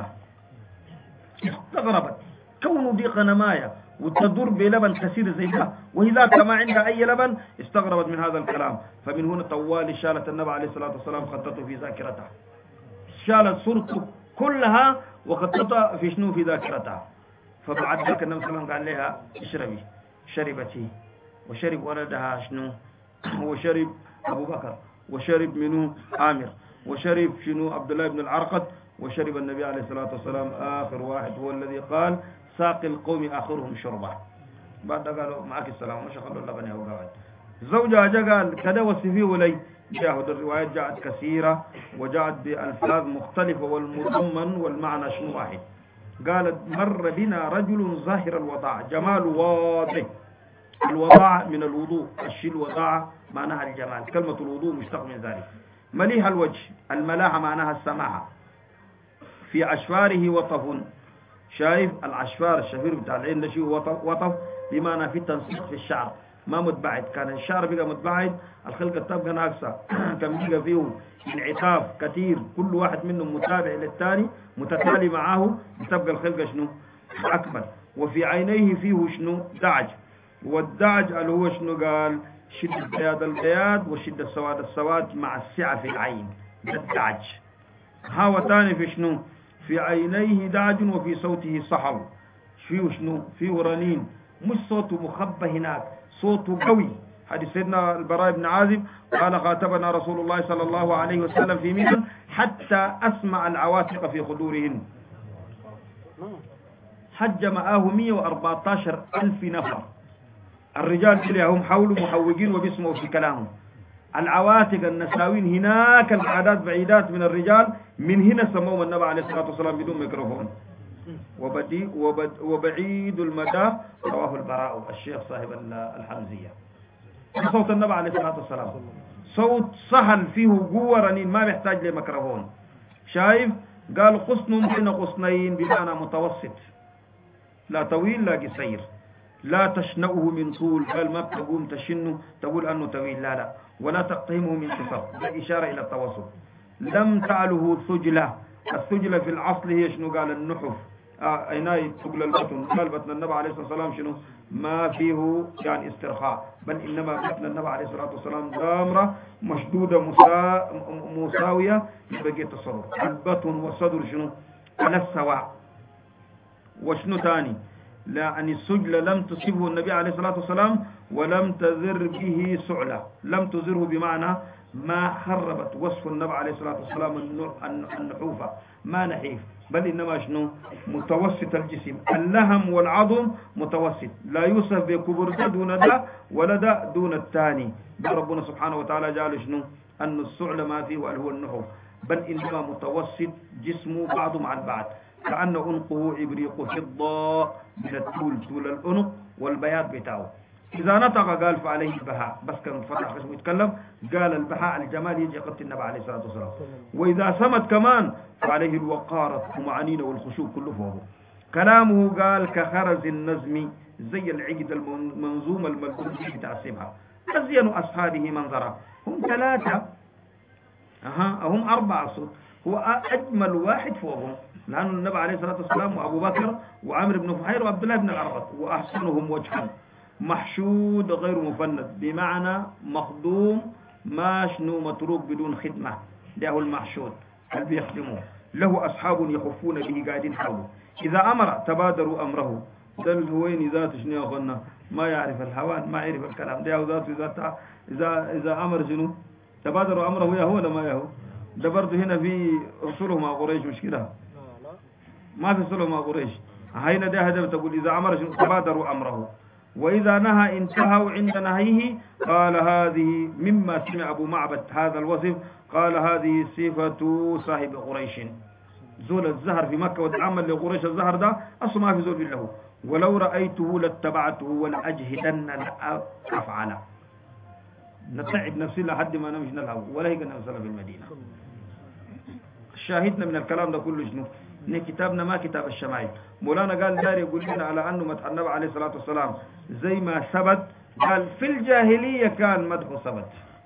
استغربت كونه دي قنماية وتدور بلبن كثير زي ده وهي ذاك ما عندها أي لبن. استغربت من هذا الكلام. فمن هنا طوال شالت النبي عليه الصلاة والسلام خطته في ذاكرتها. شالت صورته كلها وخططها في شنو في ذاكرتها. فبعد ذلك النبي صلى الله عليه وسلم قال لها اشربي. شربتي وشرب ولدها شنو وشرب أبو بكر وشرب منه عامر وشرب شنو عبد الله بن العرقد وشرب النبي عليه الصلاة والسلام آخر واحد هو الذي قال ساقي القوم آخرهم شربة. بعد قالوا معك السلام ما شاء الله بني أبو قاعد. زوجها قال كذا وصفيه ولي. جاءت الروايات جاءت كثيرة وجاءت بألفاظ مختلفة والمضمن والمعنى شنو واحد. قالت مر بنا رجل ظاهر الوضاع جمال واضح. الوضاع من الوضوء الشيء الوضاع معناها الجمال. كلمة الوضوء مشتق من ذلك. مليح الوجه الملاحة معناها السماحة. في أشفاره وطف. شايف العشفار الشفير بتاع العين ده شيء وطف بمعنى في تنسيق في الشعر ما متبعد. كان الشعر بقى متبعد الخلقة تبقى ناقصة. كان بقى فيه انعطاف كثير كل واحد منهم متابع للثاني متتالي معه بتبقى الخلقة شنو أكمل. وفي عينيه فيه شنو دعج. والدعج اللي هو شنو قال شدة بياض البياض وشدة سواد السواد مع السعة في العين ده الدعج. هاو تاني في شنو في عينيه دعج وفي صوته صحل. فيه شنو فيه رنين مش صوته مخبى هناك صوته قوي. حديث سيدنا البراء بن عازب قال خاطبنا رسول الله صلى الله عليه وسلم في منى حتى أسمع العواتق في خدورهن. حج معاه 114,000 نفر. الرجال كلهم حوله محوجين وبيسمعوا في كلامهم. العواتق النساوين هناك القعدات بعيدات من الرجال من هنا سموهم النبي عليه الصلاة والسلام بدون ميكروفون. وبعيد المدى رواه البراء الشيخ صاحب الحمزية. صوت النبي عليه الصلاة والسلام صوت سهل فيه قوة رنين ما بيحتاج لميكروفون. شايف قال قصن بين قصنين بمعنى متوسط لا طويل لا قصير. لا تشنأه من طول قال ما بتقوم تشنه تقول أنه طويل لا ولا تقتهمه من قصر. ده إشارة إلى التوسط. لم تعله ثجلة. الثجلة في العصل هي شنو قال النحف عيناي تقل البطن. قال بطن النبي عليه الصلاة والسلام شنو ما فيه يعني استرخاء بل إنما بطن النبي عليه الصلاة والسلام دامرة مشدودة مساوية بقية التصرف. البطن والصدر شنو على السواء. وشنو تاني لأن السجل لم تصبه النبي عليه الصلاة والسلام ولم تذر به سعلة. لم تذره بمعنى ما خربت وصف النبي عليه الصلاة والسلام النحوفة ما نحيف بل إنما شنو متوسط الجسم. اللهم والعظم متوسط لا يوصف بكبر ده دون ده ولا ده دون الثاني. ربنا سبحانه وتعالى جعل شنو أن السعل ما فيه وهل هو النحوف بل إنما متوسط جسمه بعضه مع البعض. كأن عنقه إبريق فضة من الطول طول العنق والبياض بتاعه. إذا نطق قال فعليه البهاء بس كان فتح خشمه يتكلم قال البهاء الجمال يجي قط النبي عليه الصلاة والسلام. وإذا سمت كمان فعليه الوقار والمعانين والخشوع كله فوقه. كلامه قال كخرز النزم زي العقد المنظوم الملكوت بتعسبها. أزين أصحابه منظرا هم 3 هم 4 صوت هو أجمل واحد فوقهم لأن النبي عليه الصلاة والسلام وأبو بكر وعمر بن فحير وعبد الله بن العرقد وأحسنهم وجها محشود غير مفند بمعنى مخدوم ما شنو متروك بدون خدمة. ده هو المحشود اللي بيخدمه. له أصحاب يخفون به قاعدين حوله. إذا أمر تبادروا أمره. ده الهوين ذات شنو أخونا ما يعرف الهوان ما يعرف الكلام. ده ذاته إذا أمر شنو تبادروا أمره يا هو ولا ما يهو. ده برضه هنا في رسوله مع قريش مش كده ما في رسوله مع قريش. هنا ده هدف تقول إذا أمر شنو تبادروا أمره. وإذا نهى انتهوا عند نهيه. قال هذه مما سمع أبو معبد هذا الوصف قال هذه صفة صاحب قريش. زول الزهر في مكة وتعامل لقريش الزهر ده أصلا ما في زول له. ولو رأيته لاتبعته ولأجهدن أفعله. نتعب نفسي لحد ما نمشي نلعب ولا هيك نوصل في المدينة. شاهدنا من الكلام ده كله شنو؟ إن كتابنا ما كتاب الشمائل. مولانا قال داري يقول لنا على أنه مدح النبي عليه الصلاة والسلام زي ما ثبت، قال في الجاهلية كان مدحه ثبت.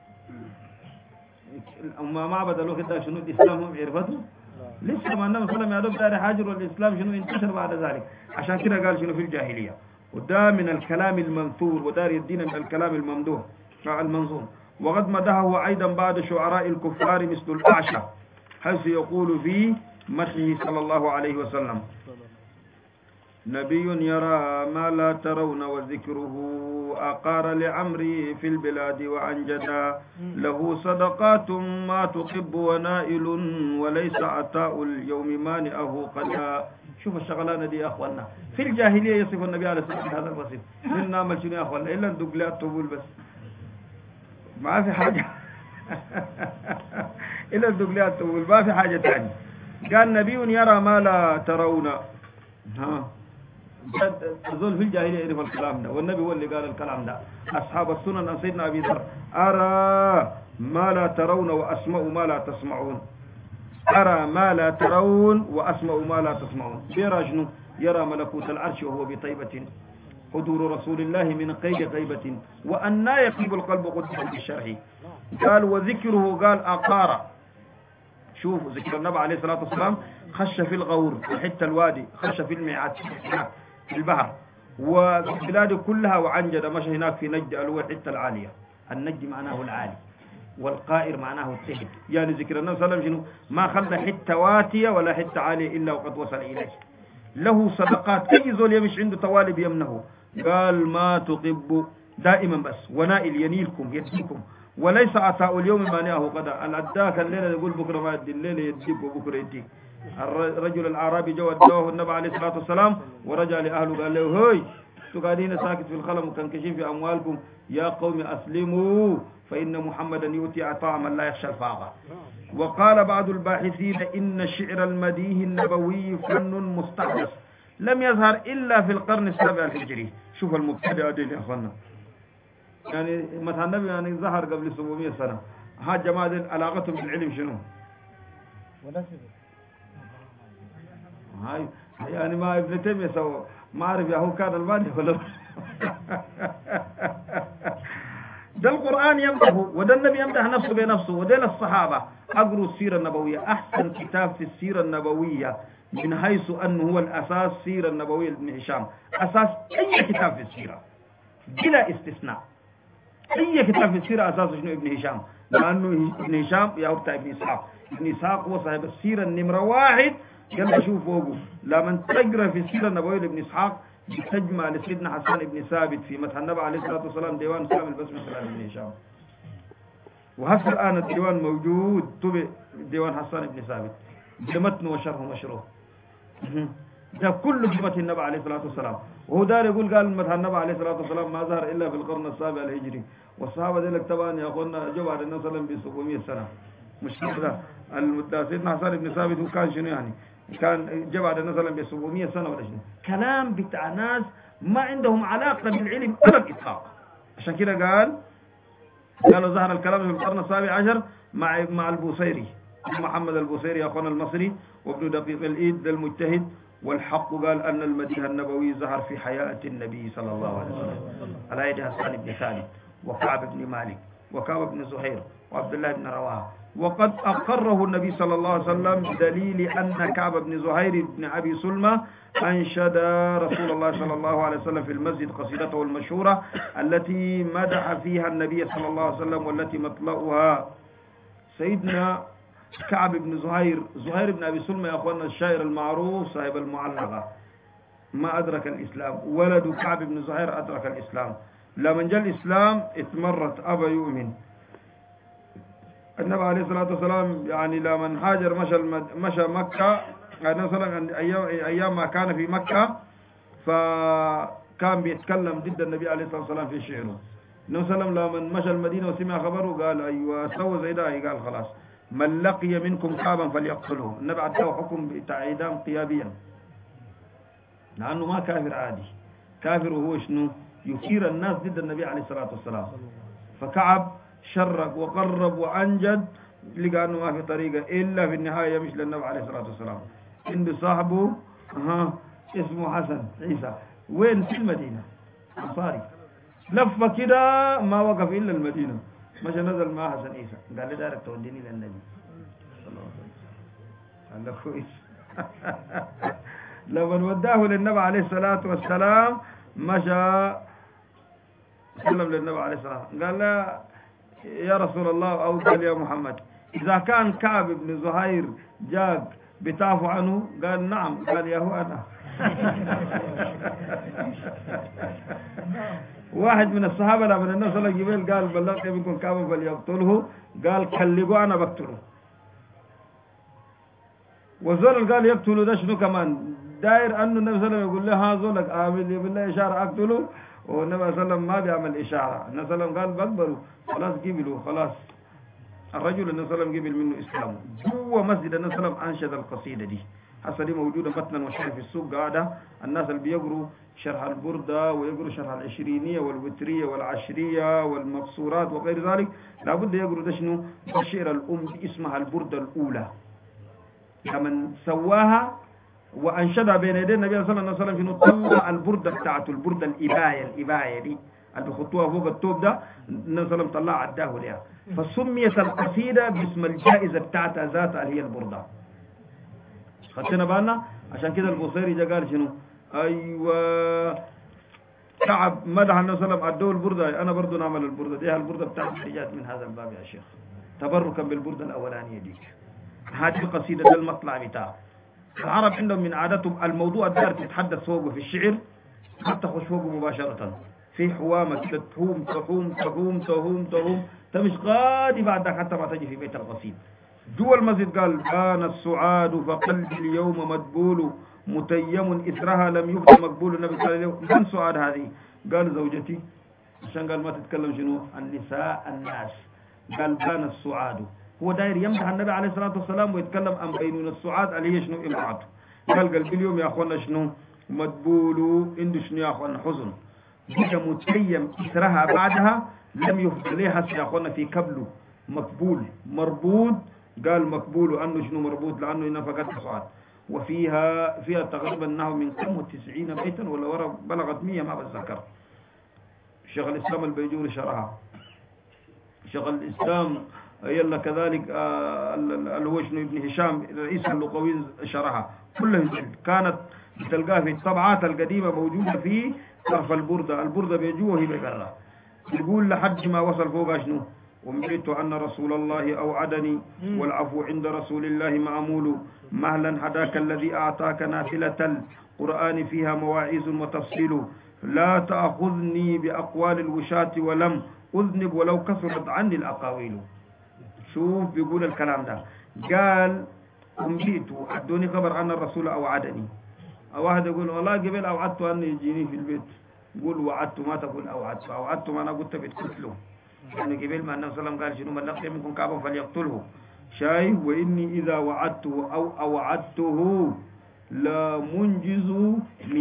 أما معبد الوقت ده شنو الإسلام هم عرفته؟ لسه ما النبي صلى الله عليه وسلم يا دوب داري حاجر والإسلام شنو انتشر بعد ذلك. عشان كده قال شنو في الجاهلية. وده من الكلام المنثور ودار يدينا من الكلام الممدوح المنظوم. وقد مدحه أيضا بعض شعراء الكفار مثل الأعشى حيث يقول في مدحه صلى الله عليه وسلم: نبي يرى ما لا ترون وذكره أقار لعمري في البلاد وأنجدا، له صدقات ما تقب ونائل وليس عطاء اليوم مانئه قدا. شوف الشغلانة دي يا أخوانا، في الجاهلية يصف النبي عليه الصلاة والسلام هذا الوصف. من نعمل شنو يا أخوانا إلا الدقلات طبول بس، ما في حاجة إلا الدقلات طبول، ما في حاجة تانية. قال نبي يرى ما لا ترون. ها زول في الجاهلية يعرف الكلام ده، والنبي هو اللي قال الكلام ده. أصحاب السنن عن سيدنا أبي ذر: أرى ما لا ترون وأسمع ما لا تسمعون. أرى ما لا ترون وأسمع ما لا تسمعون. يرى شنو؟ يرى ملكوت العرش وهو بطيبة، حضور رسول الله من غير غيبة، وأنى يقلب القلب قدس بالشرح. قال وذكره، قال أقار. شوف ذكر النبي عليه الصلاة والسلام خش في الغور وحتى الوادي، خش في الميعاد في البحر والبلاد كلها، وعنجد مشى هناك في نجد الأول حتى العالية. النجد معناه العالي والقائر معناه التهد. يعني ذكر النبي صلى الله عليه وسلم شنو؟ ما خلى حتى واتية ولا حتى عالية إلا وقد وصل إليه. له صدقات، أي زول يمش عنده طوالب يمنه. قال ما تقب دائما بس، ونائل ينيلكم يديكم، وليس عطاء اليوم مانعه غدا. العداك الليلة يقول بكرة ما يدي، الليلة يديك وبكرة يديك. الرجل الأعرابي جوه النبي عليه الصلاة والسلام ورجع لأهله قال له: هوي تقعدين ساكت في الخلم وكنكشين في أموالكم، يا قوم أسلموا فإن محمدا يؤتي عطاء من لا يخشى الفاقة. وقال بعض الباحثين إن شعر المديه النبوي فن مستحدث لم يظهر إلا في القرن السابع الهجري. شوف المبتدئ دي يا أخوانا، يعني مثلا النبي يعني ظهر قبل 700 سنة. ها جماعة علاقتهم بالعلم شنو؟ هاي يعني ما ابن تيمية سوى ما أعرف يا هو كان المادي ولا ده القرآن يمدحه، وده النبي يمدح نفسه بنفسه، وده الصحابة. أقروا السيرة النبوية، أحسن كتاب في السيرة النبوية من حيث أنه هو الأساس. سيرة النبوية لابن هشام أساس أي كتاب في السيرة بلا استثناء. أي كتاب في السيرة أساسه شنو؟ ابن هشام، لأنه ابن هشام يا بتاع ابن إسحاق. ابن إسحاق هو صاحب السيرة النمرة واحد. يلا شوف فوقه لما تقرأ في السيرة النبوية لابن إسحاق بتجمع لسيدنا حسان بن ثابت في مدح النبي عليه الصلاة والسلام ديوان كامل بس مثل ابن هشام. وهسه الآن الديوان موجود، طبع ديوان حسان بن ثابت بمتن وشرح مشروع. ده كله بمدح النبي عليه الصلاة والسلام. وهو دار يقول قال مدح النبي عليه الصلاة والسلام ما ظهر إلا في القرن السابع الهجري. والصحابة ذلك طبعا يا أخوانا جو بعد النبي صلى الله عليه وسلم ب 700 سنة. مش كده سيدنا حسان بن ثابت هو كان شنو يعني؟ كان جاء بعد النبي صلى الله عليه وسلم ب 700 سنة ولا شنو؟ كلام بتاع ناس ما عندهم علاقة بالعلم على الإطلاق. عشان كده قالوا ظهر الكلام في القرن السابع عشر مع البوصيري، محمد البوصيري يا أخونا المصري، وابن دقيق الإيد المجتهد. والحق قال أن المديح النبوي ظهر في حياة النبي صلى الله عليه وسلم على يد حسان بن ثابت وكعب بن مالك وكعب بن زهير وعبد الله بن رواحة. وقد أقره النبي صلى الله عليه وسلم بدليل أن كعب بن زهير بن أبي سلمة أنشد رسول الله صلى الله عليه وسلم في المسجد قصيدته المشهورة التي مدح فيها النبي صلى الله عليه وسلم، والتي مطلعها سيدنا كعب بن زهير بن أبي سلمة يا أخوانا الشاعر المعروف صاحب المعلقة، ما أدرك الإسلام. ولد كعب بن زهير أدرك الإسلام. لما جاء الإسلام اتمرت أبا يؤمن. النبي عليه الصلاة والسلام يعني لما هاجر مشى مكة، يعني مثلا أيام ما كان في مكة فكان بيتكلم ضد النبي عليه الصلاة والسلام في شعره. النبي صلى الله عليه وسلم لما مشى المدينة وسمع خبره قال أيوة سوى زي ده، قال خلاص من لقي منكم كعبا فليقتله. النبي عطاه حكم بإعدام قيابيا، لأنه ما كافر عادي، كافر وهو شنو؟ يثير الناس ضد النبي عليه الصلاة والسلام. فكعب شرق وقرب وأنجد، لقى أنه ما في طريقة إلا في النهاية يمشي للنبي عليه الصلاة والسلام. عنده صاحبه اسمه حسن عيسى، وين؟ في المدينة، أنصاري. لف كده ما وقف إلا المدينة، مشى نزل مع حسن عيسى، قال لي دارك توديني للنبي صلى الله عليه وسلم. قال له كويس. لما وداه للنبي عليه الصلاة والسلام مشى سلم للنبي عليه الصلاة والسلام، قال له يا رسول الله، أو قال يا محمد، إذا كان كعب بن زهير جاك بتعفو عنه؟ قال نعم. قال يا هو أنا. واحد من الصحابة لما النبي صلى الله عليه وسلم قال بلغت منكم كعبا فليقتله، قال كلقوا أنا بقتله. وزول قال يقتله ده شنو كمان؟ داير أنه النبي صلى الله عليه وسلم يقول له ها زولك آمن لي بالله إشارة أقتله، والنبي صلى الله عليه وسلم ما بيعمل إشارة. النبي صلى الله عليه وسلم قال بقبله، خلاص قبلوا خلاص. الرجل النبي صلى الله عليه وسلم قبل منه إسلامه. جوا مسجد النبي صلى الله عليه وسلم أنشد القصيدة دي، هسه دي موجودة متنا وشرح في السوق قاعدة. الناس اللي بيقروا شرح البردة ويقروا شرح العشرينية والوترية والعشرية والمقصورات وغير ذلك، لابد يقروا ده شنو؟ الشعر الأم اسمها البردة الأولى، لمن سواها وأنشدها بين يدي النبي صلى الله عليه وسلم شنو؟ طلع البردة بتاعته، البردة الإباية دي اللي بيخطوها فوق التوب ده، النبي صلى الله عليه وسلم طلع عداه لها، فسميت القصيدة باسم الجائزة بتاعتها ذاتها اللي هي البردة. خدتنا بالنا؟ عشان كده البوصيري جا قال شنو؟ ايوه كعب مدح النبي صلى الله عليه وسلم عدوه البردة، انا برضو نعمل البردة دي، البردة بتاعتي جات من هذا الباب يا شيخ، تبركا بالبردة الاولانية ديك. هذه القصيدة ده المطلع بتاعه. العرب عندهم من عادتهم الموضوع الدار تتحدث فوقه في الشعر ما تخش فوقه مباشرة، في حوامة كده تهوم تهوم تهوم تهوم تهوم تمش قادي بعدك حتى ما تجي في بيت القصيد. جوا المسجد قال كان السعاد فقلبي اليوم مدبول متيم إثرها لم يبد مقبول. النبي صلى الله عليه وسلم من سعاد هذه؟ قال زوجتي، عشان قال ما تتكلم شنو النساء الناس، قال كان السعاد. هو داير يمدح النبي عليه الصلاة والسلام ويتكلم عن بينون السعاد اللي هي شنو؟ امرأته. قال قلبي اليوم يا أخوانا شنو مدبول، عنده شنو يا أخوانا؟ حزن. بقى متيم إثرها بعدها لم يفضل لها يا أخوانا في كبله مقبول مربوط. قال مقبول أنه شنو مربوط؟ لأنه نفقت السعاد. فيها تقريبا نحو من 95 بيتا ولا ورا بلغت 100 ما بتذكر. شيخ الإسلام البيجوري شرحها، شيخ الإسلام يلا كذلك اللي هو شنو ابن هشام رئيس اللقوي شرحها. كلها كانت تلقاها في الطبعات القديمة موجودة في طرف البردة بيجوه هي بقرة. يقول لحد ما وصل فوق شنو؟ ومريت أن رسول الله أوعدني والعفو عند رسول الله معمول، مهلا هداك الذي أعطاك نافلة القرآن فيها مواعيز وتفصيل، لا تأخذني بأقوال الوشاة ولم أذنب ولو كثرت عني الأقاويل. شوف بيقول الكلام ده، قال أمريت أدوني خبر أن الرسول أوعدني. واحد يقول والله قبل أوعدت أن يجيني في البيت، قول وعدت ما تقول أوعدت ما أنا قلت بتقتله. يعني قبل ما النبي صلى الله عليه وسلم قال شنو من لقي منكم كعبا فليقتله. شايف؟ وإني إذا وعدته أو أوعدته لمنجز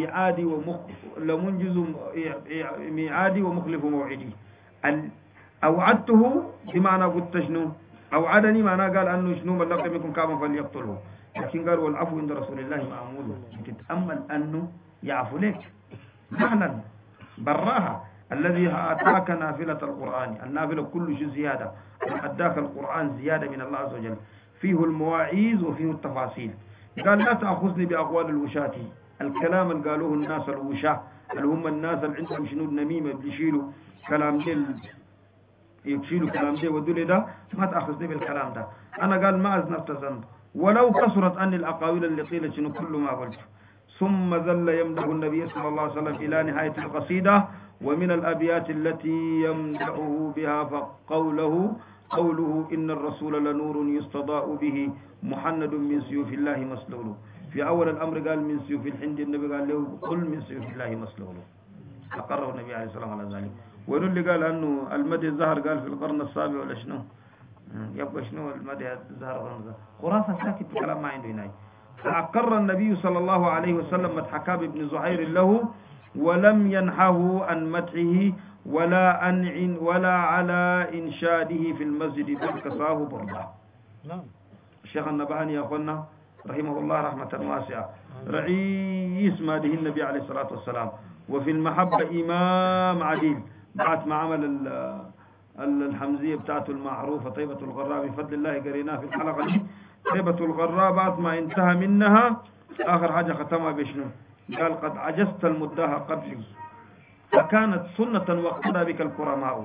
ميعادي ومخلف موعدي. أوعدته بمعنى قلت شنو؟ أوعدني معناه قال أنه شنو من لقي منكم كعبا فليقتله. لكن قال والعفو عند رسول الله معمول، تتأمل أنه يعفو لك معنى براها. الذي أتاك نافلة القرآن، النافلة كل شيء زيادة، أداك القرآن زيادة من الله عز وجل، فيه المواعيز وفيه التفاصيل. قال لا تأخذني بأقوال الوشاة، الكلام اللي قالوه الناس الوشاة اللي هم الناس اللي عندهم شنو النميمة بيشيلوا كلام ديل، يشيلوا كلام ديل ودول ده، ما تأخذني بالكلام ده. أنا قال ما أذنبت ذنب ولو كثرت عني الأقاويل اللي قيلت شنو كل ما قلت. ثم ظل يمدح النبي صلى الله عليه وسلم إلى نهاية القصيدة. ومن الأبيات التي يمدحه بها قوله إن الرسول لنور يستضاء به محند من سيوف الله مسلول. في أول الأمر قال من سيوف الحند، النبي قال له قل من سيوف الله مسلول، أقره النبي عليه الصلاة والسلام على ذلك. ويقول اللي قال أنه المدي الزهر قال في القرن السابع ولا شنو، يبقى شنو المدح الزهر غمزة خرافة ساكت كلام ما عنده هنا. فأقر النبي صلى الله عليه وسلم مدح كعب بن زهير له ولم ينحه عن مدحه ولا على إنشاده في المسجد بل كساه برده. نعم. الشيخ النبهاني يا أخوانا رحمه الله رحمة واسعة رئيس ماده النبي عليه الصلاة والسلام، وفي المحبة إمام عديل بعد ما عمل الحمزية بتاعته المعروفة طيبة الغراء بفضل الله قريناها في الحلقة دي. طيبة الغراء بعد ما انتهى منها آخر حاجة ختمها بشنو؟ قال قد عجزت المداها قبلي فكانت سنة واقتدى بك الكرماء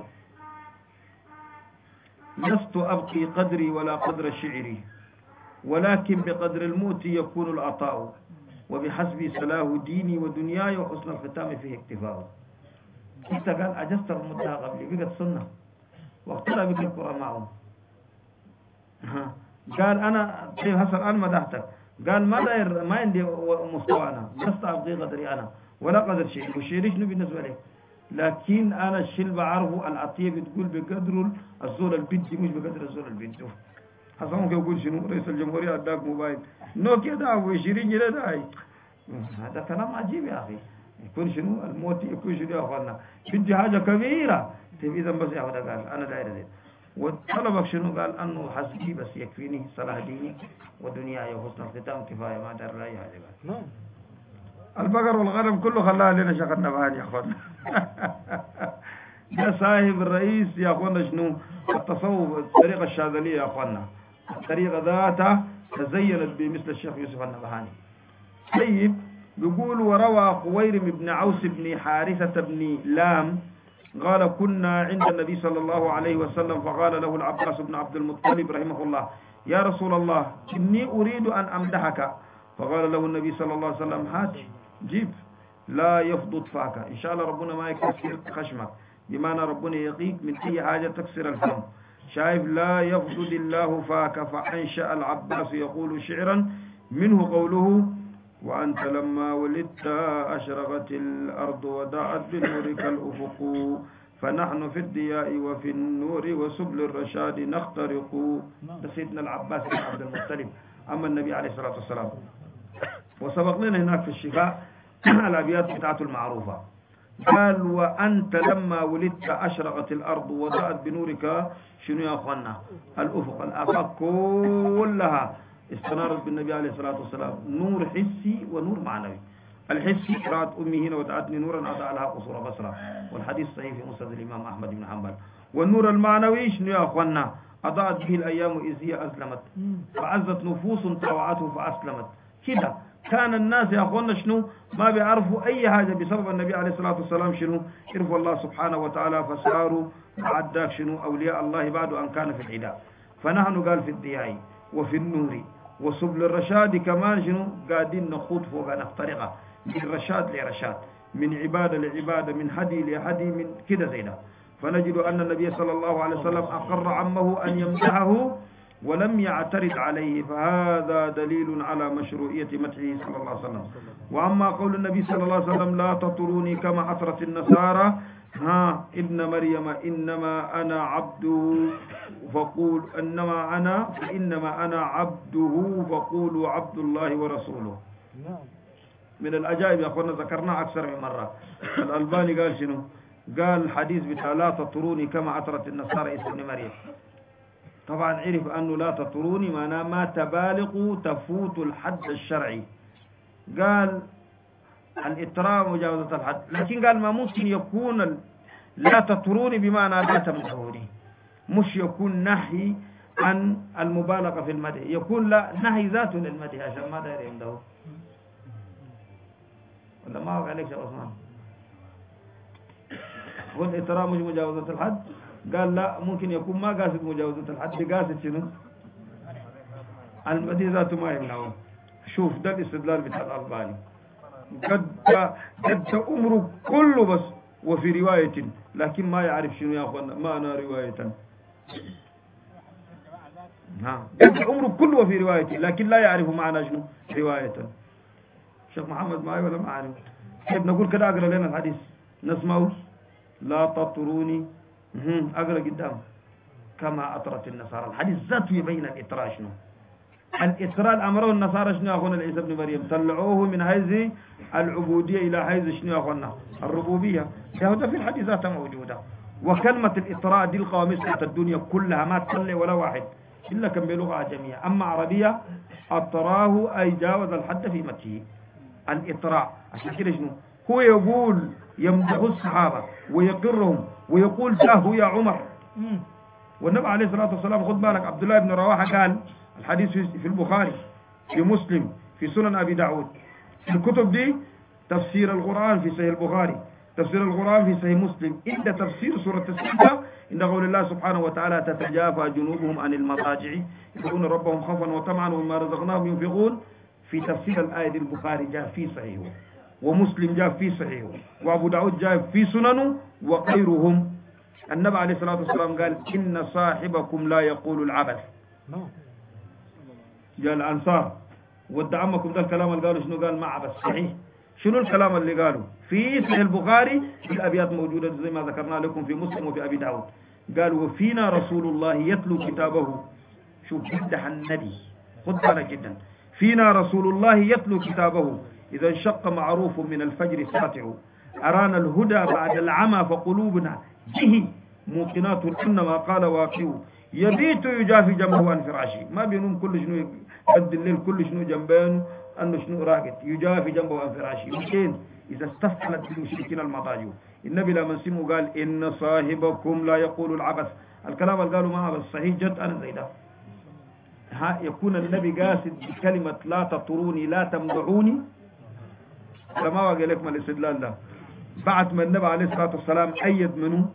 لست أبقي قدري ولا قدر شعري ولكن بقدر الموت يكون العطاء وبحسب سلاه ديني ودنياي وحسن الختام فيه اكتفاء. انت قال عجزت المداها قبلي بقت سنة واقتدى بك الكرماء. قال أنا طيب حسن أنا مدحتك قال ما عندي مستوى أنا لست أبقي قدري أنا ولا قدر شيء والشيء شنو بالنسبة لي لكن أنا الشيء بعرفه العطية بتقول بقدر الزول البنتي مش بقدر الزول البنتي. حسن ممكن يقول شنو رئيس الجمهورية أداك موبايل نوكيا ده أبو 20 جنيه ده هذا كلام عجيب يا أخي. يكون شنو الموت يكون شنو يا أخوانا بدي حاجة كبيرة طيب إذا بس يا أخوانا قال أنا داير ذي وطلبك شنو قال أنه حسبي بس يكفيني صلاح ديني ودنياي وحسن الختام كفاية ما دار لا أي حاجة. نعم. البقر والغنم كله خلاها لنا شيخ النبهاني يا أخوانا. ده صاحب الرئيس يا أخوانا شنو التصوف الطريقة الشاذلية يا أخوانا الطريقة ذاتها تزينت بمثل الشيخ يوسف النبهاني. طيب بيقول وروى خويرم بن عوس بن حارثة بن لام قال كنا عند النبي صلى الله عليه وسلم فقال له العباس بن عبد المطلب رحمه الله يا رسول الله إني أريد أن أمدحك فقال له النبي صلى الله عليه وسلم هات جيب لا يفضض فاك إن شاء الله ربنا ما يكسر خشمك بمعنى ربنا يقيك من أي حاجة تكسر الفم. شايف لا يفضض الله فاك. فأنشأ العباس يقول شعرا منه قوله وأنت لما ولدت أشرقت الأرض ودعت بنورك الأفق فنحن في الضياء وفي النور وسبل الرشاد نخترق. ده سيدنا العباس بن عبد المطلب أما النبي عليه الصلاة والسلام. وسبق لنا هناك في الشفاء الأبيات بتاعته المعروفة قال وأنت لما ولدت أشرقت الأرض وضاءت بنورك شنو يا أخوانا الأفق الآفاق كلها استنارت بالنبي عليه الصلاة والسلام نور حسي ونور معنوي. الحسي قراءة أمي هنا ودعتني نورا أضاء لها قصور بصرة والحديث صحيح في مسند الإمام أحمد بن حنبل. والنور المعنوي شنو يا أخوانا أضاءت به الأيام إذ هي أسلمت فعزت نفوس طوعته فأسلمت. كده كان الناس يا أخوانا شنو ما بيعرفوا أي حاجة بسبب النبي عليه الصلاة والسلام شنو عرفوا الله سبحانه وتعالى فصاروا بعدك شنو أولياء الله بعد أن كان في العداء. فنحن قال في الضياء وفي النور وسبل الرشاد كمان شنو قاعدين نخوض فوق نخترقها من رشاد لرشاد من عبادة لعبادة من هدي لهدي من كده زي ده. فنجد أن النبي صلى الله عليه وسلم أقر عمه أن يمدحه ولم يعترض عليه فهذا دليل على مشروعية مدحه صلى الله عليه وسلم. وأما قول النبي صلى الله عليه وسلم لا تطروني كما عطرت النصارى ابن مريم إنما أنا عبده فقول إنما أنا عبده فقولوا عبد الله ورسوله. من الأجائب يا أخوانا ذكرنا أكثر من مرة. الألباني قال شنو قال الحديث بتاع لا تطروني كما عطرت النصارى ابن مريم طبعا عرف أنه لا تطروني معناه ما تبالغوا تفوت الحد الشرعي. قال الإطراء مجاوزة الحد لكن قال ما ممكن يكون لا تطروني بمعنى لا تمدحوني مش يكون نهي عن المبالغة في المدح يكون لا نهي ذاته للمدح عشان ما داير يمده ولا ما هو عليك يا عثمان قل إطراء مش مجاوزة الحد قال لا ممكن يكون ما قاصد مجاوزة الحد قاصد شنو المدح ذاته ما يمنعه. شوف ده الاستدلال بتاع الألباني قد أمره كله بس وفي رواية لكن ما يعرف شنو يا أخوانا ما أنا رواية قد أمره كله وفي رواية لكن لا يعرف معنى شنو رواية. شيخ محمد معي ولا ما عارف كيف نقول كده أقرأ لنا الحديث نسمعه لا تطروني أقرأ قدام كما أطرت النصارى. الحديث ذاته يبين الإطراء شنو. الإطراء أمره النصارى شنو يا أخونا عيسى بن مريم، طلعوه من حيز العبودية إلى حيز شنو يا أخونا الربوبية. هذا في الحديثات موجودة. وكلمة الإطراء دي القواميس بتاعت الدنيا كلها ما تطلع ولا واحد إلا كان بلغة عجمية. أما عربية أطراه أي جاوز الحد في مته. الإطراء عشان كده شنو هو يقول يمدح الصحابة ويقرهم ويقول جاه يا عمر. والنبي عليه الصلاة والسلام خد بالك عبد الله بن رواحة قال الحديث في البخاري في مسلم في سنن أبي داود. الكتب دي تفسير القرآن في صحيح البخاري، تفسير القرآن في صحيح مسلم، إلا تفسير سورة السجدة إن قول الله سبحانه وتعالى تتجافى جنوبهم عن المضاجع يدعون ربهم خوفا وطمعا ومما رزقناهم ينفقون. في تفسير الآية دي البخاري جاء في صحيحه، ومسلم جاء في صحيحه، وأبو داود جاء في سننه وغيرهم. النبي عليه الصلاة والسلام قال إن صاحبكم لا يقول العبث. جاء الأنصار ود عمكم ده الكلام اللي قالوا شنو قال ما عبث صحيح. شنو الكلام اللي قالوا في صحيح البخاري في الأبيات موجودة زي ما ذكرنا لكم في مسلم وفي أبي داود. قال وفينا رسول الله يتلو كتابه. شوف جدح النبي خد بالك جدا. فينا رسول الله يتلو كتابه إذا انشق معروف من الفجر ساتع أرانا الهدى بعد العمى فقلوبنا به موقنات إنما قال واقع يبيت يجافي جنبه عن فراشي. ما بينهم كل شنو قد الليل كل شنو جنبين أنه شنو راقد يجافي جنبه عن فراشي. وكين إذا استفحلت بالمشركين المضاجع. النبي لما سموا قال إن صاحبكم لا يقول العبث. الكلام اللي قالوا ما عبث صحيح جد أنا زي ده. يكون النبي قاصد بكلمة لا تطروني لا تمدعوني. لما وقال لكم الاستدلال ده بعد ما النبي عليه الصلاة والسلام أيد منه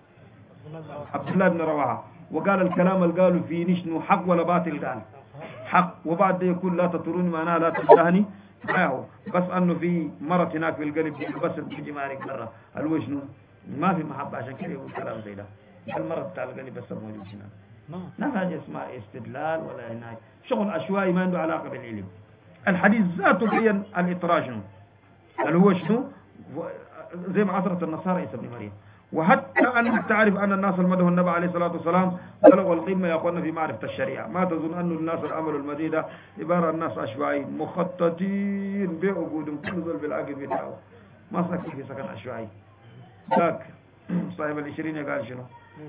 عبد الله بن رواحة وقال الكلام اللي قالوا فيه نشنو حق ولا باطل. قال حق وبعد ده يقول لا تطروني معناها لا تمدحني. بس أنه في مرض هناك في القلب بس بيجي مالك مرة الوشنو ما في محبة عشان كده يقول كلام زي ده. المرض بتاع القلب بس موجود هنا. ما حاجة اسمها استدلال ولا هناك شغل عشوائي ما عنده علاقة بالعلم. الحديث ذاته بين الإطراء شنو اللي هو شنو زي ما أثرت النصارى عيسى بن مريم. وحتى أنك تعرف أن الناس المدهوا النبي عليه الصلاة والسلام بلغوا القمة يا أخوانا في معرفة الشريعة. ما تظن أن الناس الأمل المديدة عبارة الناس عشوائي مخططين بعقودهم كل ذل بالعقل بتاعه ما سكن في سكن عشوائي. ذاك صاحب العشرين قال شنو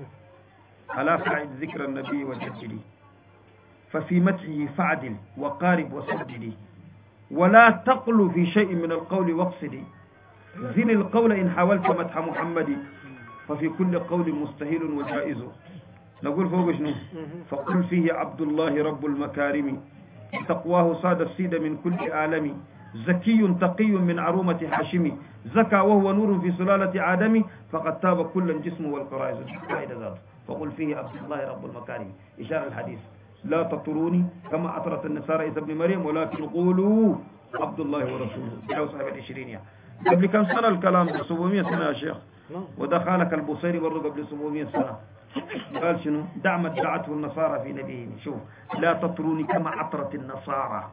ألا فعد ذكر النبي وجدلي ففي مدحه فعدل وقارب وسددي ولا تقل في شيء من القول واقصدي زن القول إن حاولت مدح محمد ففي كل قول مستهيل وجائز. نقول فوق شنو فقل فيه عبد الله رب المكارم تقواه صاد السيد من كل عالم زكي تقي من عرومة حاشم زكى وهو نور في سلالة آدم فقد تاب كل الجسم والقرائز. فقل فيه عبد الله رب المكارم إشارة الحديث لا تطروني كما أطرت النصارى عيسى بن مريم ولكن قولوا عبد الله ورسوله. يا صاحب العشرين يا قبل كم سنة الكلام 700 سنة يا شيخ. ودخلك البصيري برضه قبل 700 سنة قال شنو دع ما ادعته النصارى في نبيهم. شوف لا تطروني كما أطرت النصارى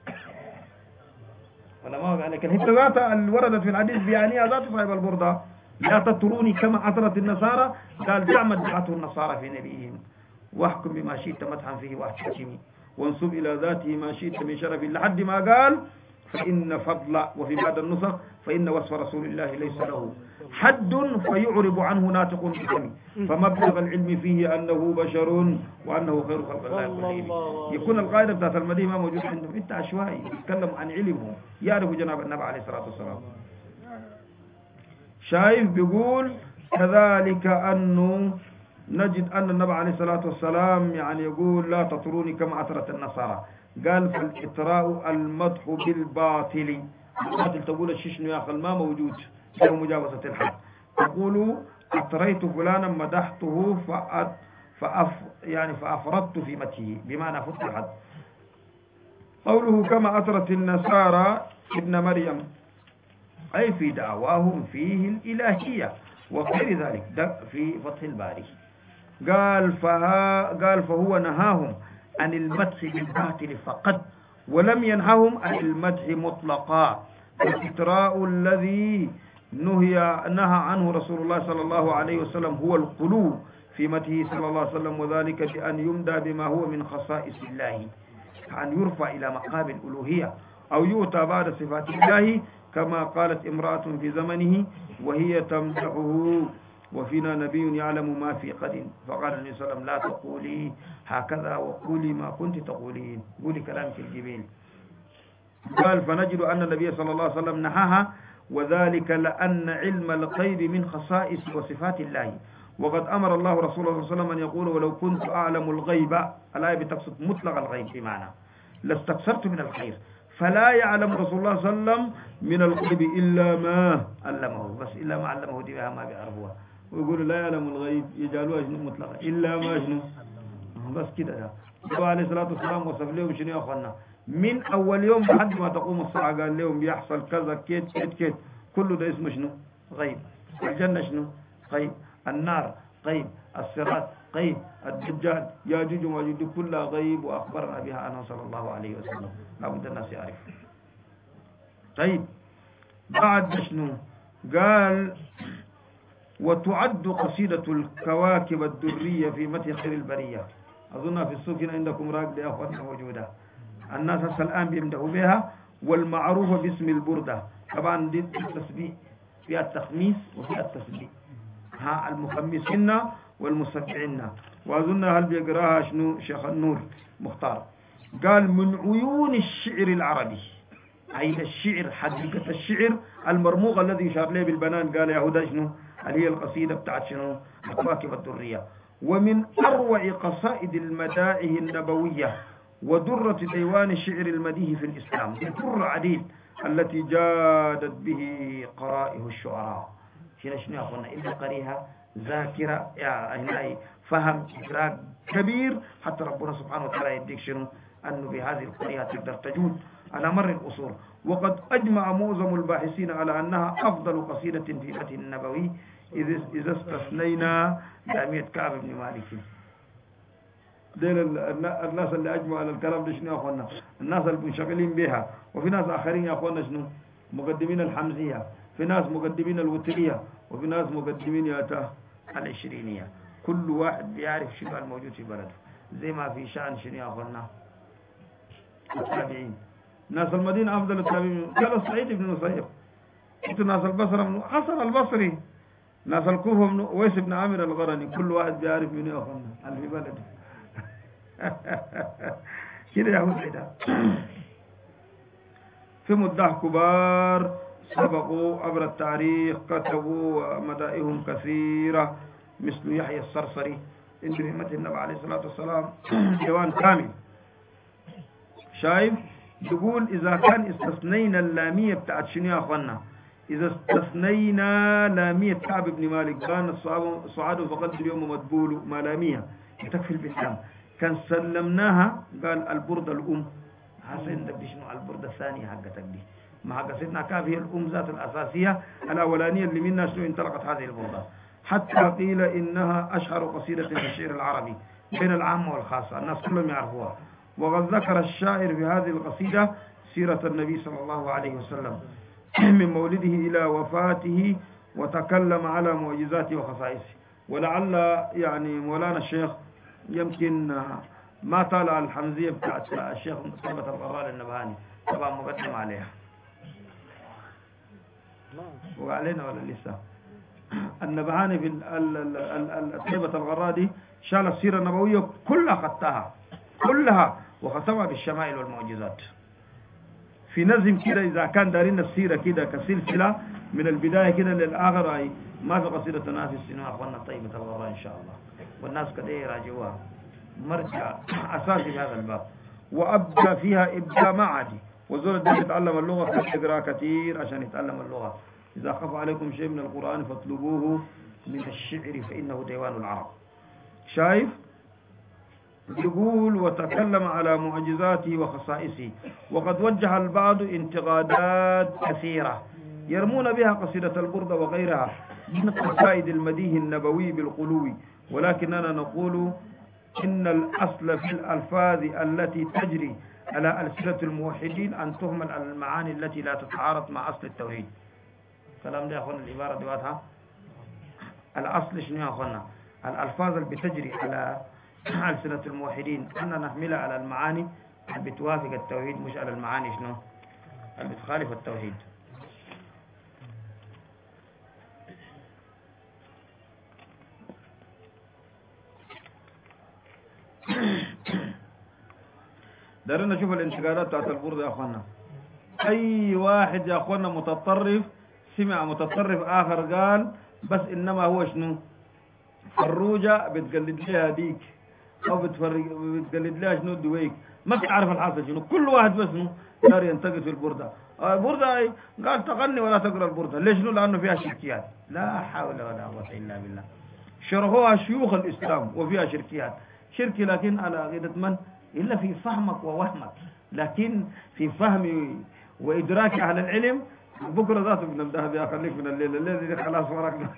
ولا ما قال لك الحته ذاتها اللي وردت في الحديث بيعنيها ذات صاحب البردة لا تطروني كما أطرت النصارى. قال دع ما ادعته النصارى في نبيهم واحكم بما شئت مدحا فيه واحتكمي وانسب إلى ذاته ما شئت من شرف لحد ما قال فإن فضل وفي بعض النسخ فإن وصف رسول الله ليس له حد فيعرب عنه ناطق بفمه فمبلغ العلم فيه أنه بشر وأنه خير خلق الله. يكون القاعدة بتاعت المدينة ما موجود عندهم. أنت عشوائي يتكلم عن علمه يعرف جناب النبي عليه الصلاة والسلام. شايف بيقول كذلك أنه نجد أن النبي عليه الصلاة والسلام يعني يقول لا تطروني كما أطرت النصارى. قال فالإطراء المدح بالباطل. الباطل تقول الشيشن يا أخي ما موجود له مجاوزة الحد. تقول أطريت فلانا مدحته فأفردت في مدحه بمعنى فت الحد. قوله كما أطرت النصارى ابن مريم أي في دعواهم فيه الإلهية وغير ذلك في فتح الباري. قال فهو نهاهم عن المدح بالباطل فقط ولم ينههم عن المدح مطلقا. الإطراء الذي نهى عنه رسول الله صلى الله عليه وسلم هو القلوب في مته صلى الله عليه وسلم، وذلك بأن يمدى بما هو من خصائص الله، أن يرفع إلى مقام الألوهية أو يؤتى بعد صفات الله، كما قالت امرأة في زمنه وهي تمدحه وفينا نبي يعلم ما في غد، فقال النبي صلى الله عليه وسلم لا تقولي هكذا وقولي ما كنت تقولين، قولي كلام في الجبين. قال فنجد أن النبي صلى الله عليه وسلم نهاها، وذلك لأن علم الغيب من خصائص وصفات الله، وقد أمر الله رسوله صلى الله عليه وسلم أن يقول ولو كنت أعلم الغيب، الآية بتقصد مطلق الغيب بمعنى لاستكثرت من الخير، فلا يعلم رسول الله صلى الله عليه وسلم من الغيب إلا ما علمه، بس إلا ما علمه دي بها ما بيعرفوها، ويقولوا لا يعلم الغيب يجعلوها شنو مطلقة إلا ما شنو، بس كده. ده عليه الصلاة والسلام وصف لهم شنو يا أخوانا من أول يوم لحد ما تقوم الساعة، قال لهم بيحصل كذا كيت كيت كيت، كله ده اسمه شنو غيب. الجنة شنو غيب، النار غيب، الصراط غيب، الدجال ياجوج وماجوج كلها غيب، وأخبرنا بها أنه صلى الله عليه وسلم، لابد الناس يعرف. طيب بعد شنو قال وتعد قصيدة الكواكب الدرية في مدح خير البرية، أظنها في السوق هنا عندكم راقدة يا أخواننا موجودة، الناس هسه الآن بيمدحوا بها، والمعروفة باسم البردة، طبعا دي التسبيح فيها التخميس وفيها التسبيح، ها المخمسين والمسبحين، وأظن هل بيقراها شنو شيخ النور مختار، قال من عيون الشعر العربي، أي الشعر حقيقة الشعر المرموق الذي يشار له بالبنان، قال يا هدى شنو اللي هي القصيدة بتاعت شنو الكواكب الدرية، ومن أروع قصائد المدائح النبوية ودرة ديوان الشعر المديح في الإسلام، در عديد التي جادت به قرائه الشعراء. شنو يا أخوانا إذا قريها ذاكرة يعني فهم إدراك كبير، حتى ربنا سبحانه وتعالى يديك شنو أنه بهذه القرية تقدر تجود على مر الأصول. وقد أجمع معظم الباحثين على أنها أفضل قصيدة في مدح النبوي إذا استثنينا لامية كعب بن مالك. ديل الناس اللي أجمعوا على الكلام ده شنو يا أخوانا، الناس المنشغلين بها، وفي ناس آخرين يا أخوانا شنو مقدمين الحمزية، في ناس مقدمين الوترية، وفي ناس مقدمين ياتا العشرينية، كل واحد بيعرف شنو الموجود في بلده، زي ما في شأن شنو يا أخوانا التابعين. ناس المدينة أفضل التابعين، قالوا سعيد بن مسيب، انتوا ناس البصرة من حسن البصري، ناس الكوفة من ويس بن عامر الغرني، كل واحد بيعرف منو يا أخوانا اللي في بلده. كده يا هدى في مداح كبار سبقوا عبر التاريخ، كتبوا مدائهم كثيرة مثل يحيى الصرصري عنده همة النبي عليه الصلاة والسلام ديوان كامل. شايف يقول إذا كان استثنينا اللامية بتاعت شنو يا أخوانا، إذا استثنينا لامية كعب بن مالك كان الصعاد فقط اليوم مدبول ما لامية تكفي البسام، كان سلمناها قال البردة الأم، حسين دي شنو البردة الثانية حقتك دي، ما حق سيدنا كعب هي الأم ذات الأساسية الأولانية اللي منها شنو انطلقت هذه البردة، حتى قيل إنها أشهر قصيدة في الشعر العربي بين العامة والخاصة، الناس كلهم يعرفوها. وقد ذكر الشاعر في هذه القصيدة سيرة النبي صلى الله عليه وسلم من مولده إلى وفاته، وتكلم على معجزاته وخصائصه. ولعل يعني مولانا الشيخ يمكن ما طالع الحمزية بتاعت الشيخ طيبة الغرال النبهاني، طبعا مقدم عليها وعلينا ولا لسه. النبهاني في طيبة الغرال دي شال السيرة النبوية كلها خطها كلها وختمها بالشمائل والمعجزات في نظم كده. إذا كان دارين السيرة كده كسلسلة من البداية كده للآخر، أي ما في قصيدة تنافس سنوات أخوانا طيبة الغراء إن شاء الله، والناس كده يراجعوها مرجع أساسي في هذا الباب، وأبدأ فيها إبداع ما عادي. وزول ده يتعلم اللغة يقرأ كثير عشان يتعلم اللغة. إذا خف عليكم شيء من القرآن فاطلبوه من الشعر فإنه ديوان العرب. شايف يقول وتكلم على معجزاته وخصائصه. وقد وجه البعض انتقادات كثيرة يرمون بها قصيدة البردة وغيرها من قصائد المديح النبوي بالقلو، ولكننا نقول إن الأصل في الألفاظ التي تجري على ألسنة الموحدين أن تهمل المعاني التي لا تتعارض مع أصل التوحيد. كلام ده يا أخوانا العبارة دواتها الأصل شنو يا أخوانا؟ الألفاظ اللي بتجري على ألسنة الموحدين أن نحملها على المعاني اللي بتوافق التوحيد، مش على المعاني شنو اللي بتخالف التوحيد. دارنا نشوف الانتقادات بتاعت البردة يا أخوانا. أي واحد يا أخوانا متطرف سمع متطرف آخر قال بس إنما هو شنو فروجة بتقلد لها ديك أو بتقلد لها شنو دويك، ما بتعرف الحاصل شنو. كل واحد بس شنو دار ينتقد في البردة. البردة قال تغني ولا تقرأ البردة، ليش؟ شنو؟ لأنه فيها شركيات. لا حول ولا قوة إلا بالله. شرحوها شيوخ الإسلام وفيها شركيات، شركي لكن على عقيدة من؟ إلا في فهمك ووهمك، لكن في فهم وإدراك أهل العلم. بكرة ذاته بنمدها بها، خليك من الليلة دي خلاص ورقنا.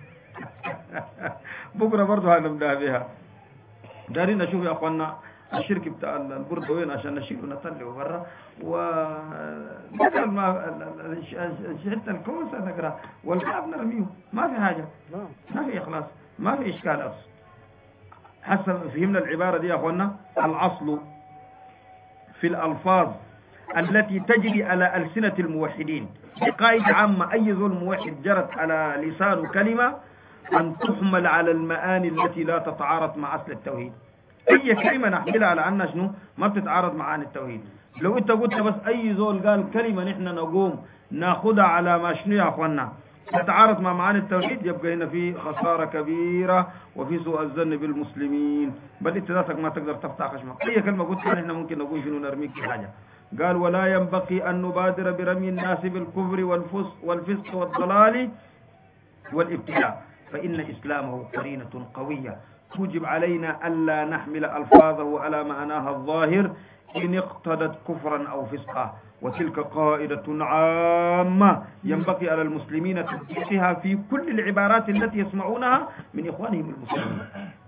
بكرة برضه هنمدها بها. دارين نشوف يا أخوانا الشرك بتاع البردة وين عشان نشيله ونطلعه برا، ونقرأ حتى الكوسة نقرأ والكعب نرميه، ما في حاجة، ما في إخلاص، ما في إشكال أصلا. حسب فهمنا العبارة دي يا أخوانا. الأصل في الألفاظ التي تجري على ألسنة الموحدين بقاعدة عامة، أي ذو الموحد جرت على لسان كلمة أن تحمل على المعاني التي لا تتعارض مع أصل التوحيد. أي كلمة نحملها على أنها شنو ما بتتعارض مع معاني التوحيد. لو أنت قلت بس أي ذول قال كلمة نحن نقوم ناخذها على ما شنو يا أخوانا تتعارض مع معاني التوحيد، يبقى هنا في خسارة كبيرة وفي سوء الظن بالمسلمين، بل انت ذاتك ما تقدر تفتح خشمك. اي كلمة قلت احنا ممكن نقول شنو نرميك في حاجة. قال ولا ينبغي أن نبادر برمي الناس بالكفر والفسق والضلال والابتداع، فإن إسلامه قرينة قوية توجب علينا ألا نحمل ألفاظه على معناها الظاهر إن اقتضت كفرا أو فسقا، وتلك قاعدة عامة ينبغي على المسلمين تطبيقها في كل العبارات التي يسمعونها من إخوانهم المسلمين.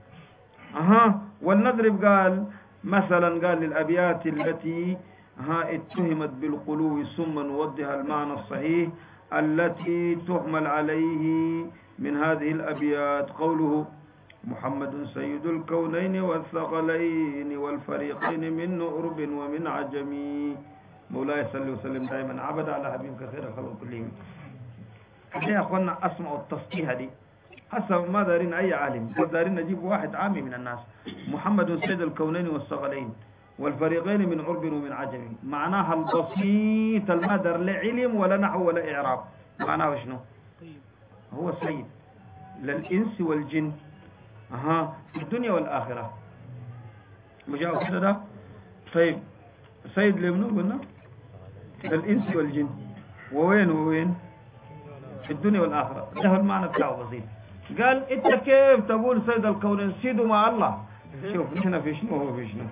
والنضرب قال مثلا قال للأبيات التي اتهمت بالقلوب ثم نوضح المعنى الصحيح التي تحمل عليه من هذه الأبيات. قوله محمد سيد الكونين والثقلين والفريقين من عرب ومن عجم، مولاي صلى الله عليه وسلم دائما عبد على حبيبك خير الخلق كلهم. يا اخوانا اسمعوا التصحيح دي حسب ما دارين اي عالم، دارين نجيب واحد عامي من الناس. محمد سيد الكونين والثقلين والفريقين من عرب ومن عجم، معناها البسيط المدر لا علم ولا نحو ولا اعراب. معناه شنو؟ هو سيد للانس والجن في الدنيا والآخرة. مجاوب كده ده. طيب سيد لمنو قلنا؟ للإنس والجن. ووين في الدنيا والآخرة. ده المعنى بتاعه بسيط. قال انت كيف تقول سيد الكونين سيدوا مع الله؟ شوف نحن في شنو وهو في شنو.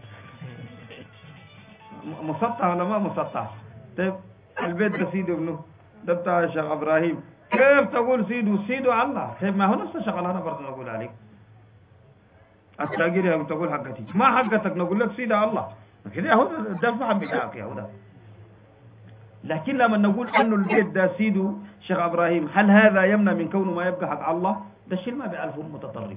مسطح ولا ما مسطح؟ طيب البيت ده سيدوا منو؟ ده بتاع الشيخ إبراهيم. كيف تقول سيدوا على الله؟ طيب ما هو نفس الشغل أنا برضه نقول عليك. التاجر يا تقول حقتي ما حقتك نقول لك سيدة الله كده. هو ده الفهم بتاعك يا هو. لكن لما نقول انه البيت ده سيده شيخ ابراهيم، هل هذا يمنع من كونه ما يبقى حق الله؟ ده الشيء ما بيعرفه متطرف.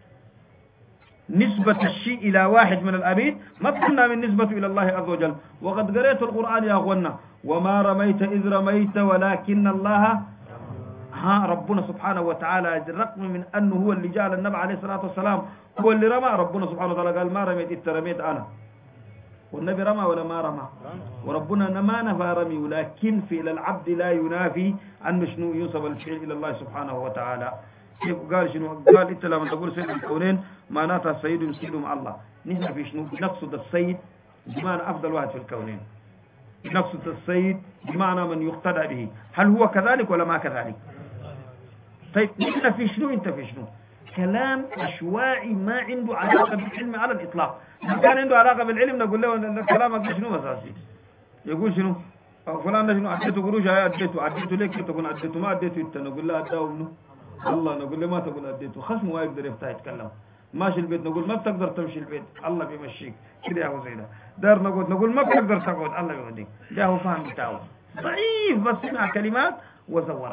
نسبة الشيء الى واحد من الابيد ما تمنع من نسبته الى الله عز وجل. وقد قريت القرآن يا اخوانا وما رميت اذ رميت ولكن الله ربنا سبحانه وتعالى بالرغم من انه هو اللي جعل النبي عليه الصلاة والسلام هو اللي رمى، ربنا سبحانه وتعالى قال ما رميت إنت رميت أنا. والنبي رمى ولا ما رمى؟ وربنا ما نفى رمي، ولكن فعل العبد لا ينافي أن شنو ينسب الفعل إلى الله سبحانه وتعالى. قال شنو؟ قال أنت لما تقول سيد الكونين معناتها السيد يسيد مع الله. نحن في شنو؟ نقصد السيد بمعنى أفضل واحد في الكونين، نقصد السيد بمعنى من يقتدى به. هل هو كذلك ولا ما كذلك؟ طيب نحن في شنو أنت في شنو؟ كلام عشوائي ما عنده علاقة بالعلم على الإطلاق. لو كان عنده علاقة بالعلم نقول له أن كلامك شنو أساسي؟ يقول شنو؟ فلان شنو أديته قروش أديته ليك تقول أديته ما أديته أنت نقول له أداه منه الله، نقول له ما تقول أديته خصمه ما يقدر يفتح يتكلم. ماشي البيت نقول ما بتقدر تمشي البيت الله بيمشيك كده يا أبو زينة. دار نقول ما بتقدر تقعد الله بيوديك. ده هو فهم بتاعه ضعيف بس سمع كلمات وزورها.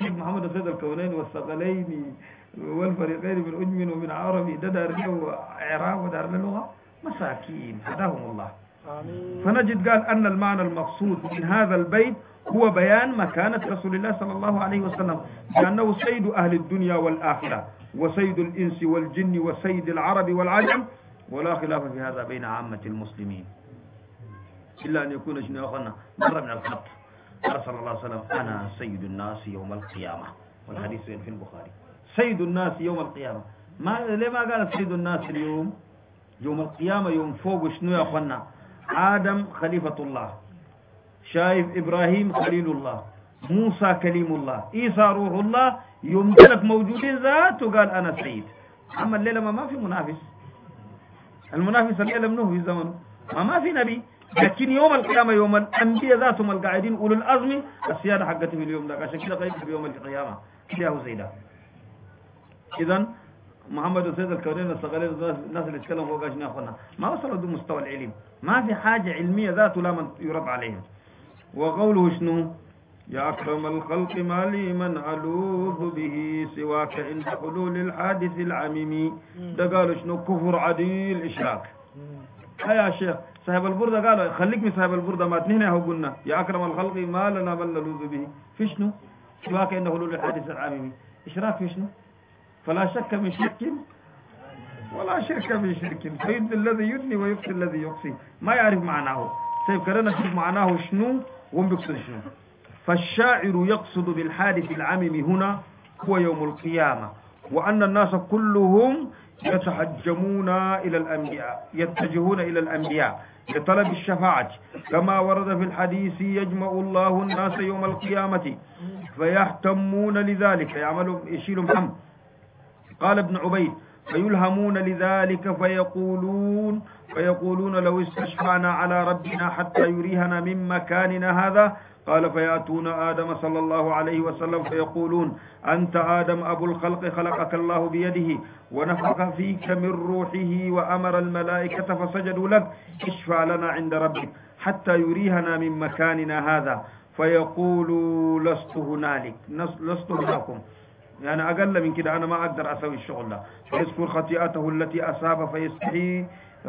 محمد سيد الكونين والثقلين والفريقين من أجم ومن عربي ده دار له إعراب ودار له لغة مساكين هداهم الله. فنجد قال أن المعنى المقصود من هذا البيت هو بيان مكانة رسول الله صلى الله عليه وسلم لأنه سيد أهل الدنيا والآخرة وسيد الإنس والجن وسيد العرب والعجم، ولا خلاف في هذا بين عامة المسلمين إلا أن يكون شنو أخونا مرة من الخط. قال صلى الله عليه وسلم أنا سيد الناس يوم القيامة، والحديث في البخاري سيد الناس يوم القيامة. ليه ما قال سيد الناس اليوم؟ يوم القيامة يوم فوق شنو يا أخونا؟ آدم خليفة الله، شايف إبراهيم خليل الله، موسى كليم الله، عيسى روح الله، يوم ذلك موجودين ذات وقال أنا سيد. أما الليلة ما في منافس، المنافس الليلة منه في زمنه ما في نبي، لكن يوم القيامة يوم الأنبياء ذاتهم القاعدين أولو الأزم السيادة حقته في اليوم ده، عشان كده قريب في يوم القيامة كده هو زي ده. إذن محمد سيد الكونين الثقلين الناس اللي يتكلموا فوق عشان أخونا ما وصلوا دون مستوى العلم، ما في حاجة علمية ذاته لا من يرد عليهم. وقوله شنو؟ يا أكرم الخلق ما لي من ألوذ به سواك عند حلول الحادث العميم. ده قالوا شنو؟ كفر عديل إشراك. يا شيخ صاحب البردة قالوا خليك من صاحب البردة ما تنهنا هو قلنا يا أكرم الخلق ما لنا من نلوذ به في شنو؟ سواك عند حلول الحادث العميم. إشراك في شنو؟ فلا شك من شرك ولا شرك من شرك، فيد الذي يدني ويقصي الذي يقصي، ما يعرف معناه. سيب كرنا نشوف معناه شنو وهم بيقصد شنو. فالشاعر يقصد بالحادث العميم هنا هو يوم القيامة، وأن الناس كلهم يتحجمون إلى الأنبياء، يتجهون إلى الأنبياء لطلب الشفاعة، كما ورد في الحديث يجمع الله الناس يوم القيامة فيهتمون لذلك يشيلوا محمد. قال ابن عبيد فيلهمون لذلك فيقولون لو استشفعنا على ربنا حتى يريهنا من مكاننا هذا. قال فيأتون آدم صلى الله عليه وسلم فيقولون أنت آدم أبو الخلق خلقك الله بيده ونفخ فيك من روحه وأمر الملائكة فسجدوا لك، اشفع لنا عند ربك حتى يريهنا من مكاننا هذا. فيقول لست هنالك، لست هناكم، يعني أقل من كده أنا ما أقدر أسوي الشغل ده. فيذكر خطيئته التي أصاب فيستحي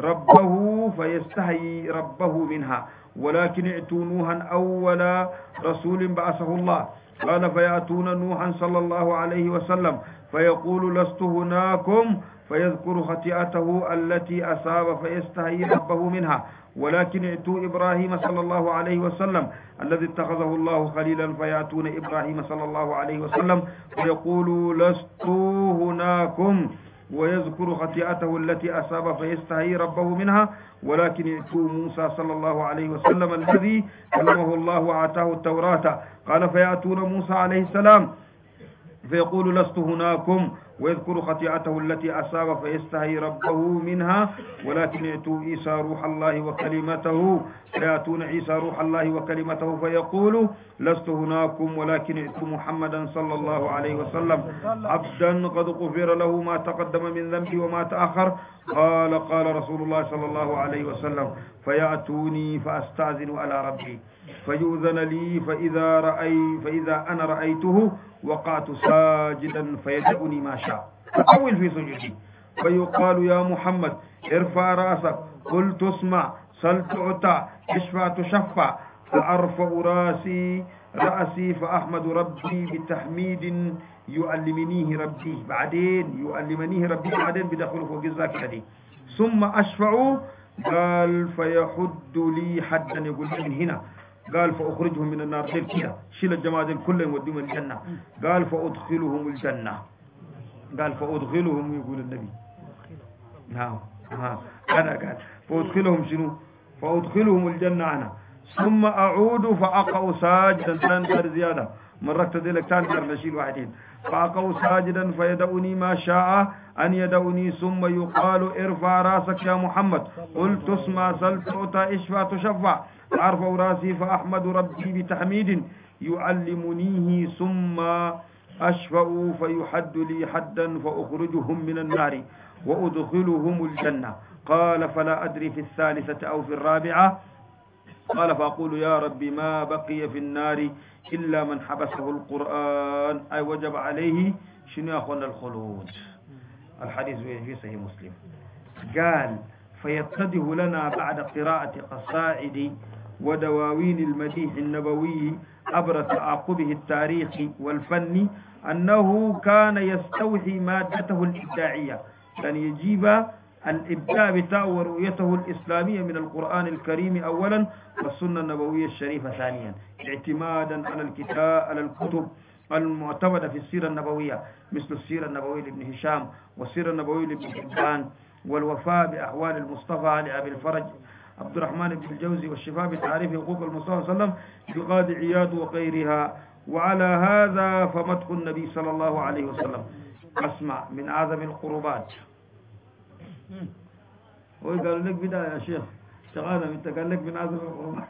ربه منها، ولكن ائتوا نوحا أول رسول بعثه الله. قال فيأتون نوحا صلى الله عليه وسلم فيقول لست هناكم، فيذكر خطيئته التي أصاب فيستحي ربه منها، ولكن ائتوا إبراهيم صلى الله عليه وسلم الذي اتخذه الله خليلا. فيأتون إبراهيم صلى الله عليه وسلم فيقول لست هناكم، ويذكر خطيئته التي أصاب فيستحي ربه منها، ولكن ائتوا موسى صلى الله عليه وسلم الذي كلمه الله وآتاه التوراة. قال فيأتون موسى عليه السلام فيقول لست هناكم، ويذكر خطيئته التي أصاب فيستحي ربه منها، ولكن ائتوا عيسى روح الله وكلمته. فيأتون عيسى روح الله وكلمته فيقول لست هناكم، ولكن ائتوا محمدا صلى الله عليه وسلم عبدا قد غفر له ما تقدم من ذنبه وما تأخر. قال رسول الله صلى الله عليه وسلم فيأتوني فأستأذن على ربي فيؤذن لي، فإذا أنا رأيته وقعت ساجدا فيدعني ما شاء فأول في سجودي، فيقال يا محمد ارفع رأسك، قل تسمع، سل تعطى، اشفع تشفع. فأرفع رأسي فأحمد ربي بتحميد يعلمنيه ربي بعدين بدخل فوق الذاكرة دي. ثم أشفع، قال فيحد لي حدا، يقول من هنا، قال فأخرجهم من النار غير كده، شيل الجماعة دي كلهم وديهم الجنة. قال فأدخلهم الجنة، قال فأدخلهم، يقول النبي نعم أنا قال فأدخلهم شنو؟ فأدخلهم الجنة أنا، ثم أعود فأقع ساجدا، ثاني زيادة مرة تدلك ثاني نشيل واحدين. فأقع ساجدا فيدعوني ما شاء أن يدعوني، ثم يقال ارفع راسك يا محمد، قل تسمع، سل تعطى، اشفع تشفع. أرفع راسي فأحمد ربي بتحميد يعلمنيه، ثم أشفع فيحد لي حدا فأخرجهم من النار وأدخلهم الجنة. قال فلا أدري في الثالثة أو في الرابعة قال فأقول يا ربي ما بقي في النار إلا من حبسه القرآن أي وجب عليه شنو يا أخوانا الخلود. الحديث في صحيح مسلم. قال فيتضح لنا بعد قراءة قصائد ودواوين المديح النبوي عبر تعاقبه التاريخي والفني أنه كان يستوحي مادته الإبداعية، كان يجيب الإبداع بتاعه ورؤيته الإسلامية من القرآن الكريم أولا والسنة النبوية الشريفة ثانيا، اعتمادا على الكتب المعتمدة في السيرة النبوية مثل السيرة النبوية لابن هشام والسيرة النبوية لابن حبان، والوفاء بأحوال المصطفى لأبي الفرج عبد الرحمن بن الجوزي، والشفاء بتعريف حقوق المصطفى صلى الله عليه وسلم بقاضي عياض وغيرها. وعلى هذا فمدح النبي صلى الله عليه وسلم أسمع من أعظم القربات. وقالوا لك بداية يا شيخ شغالة انت قال لك من أعظم القربات.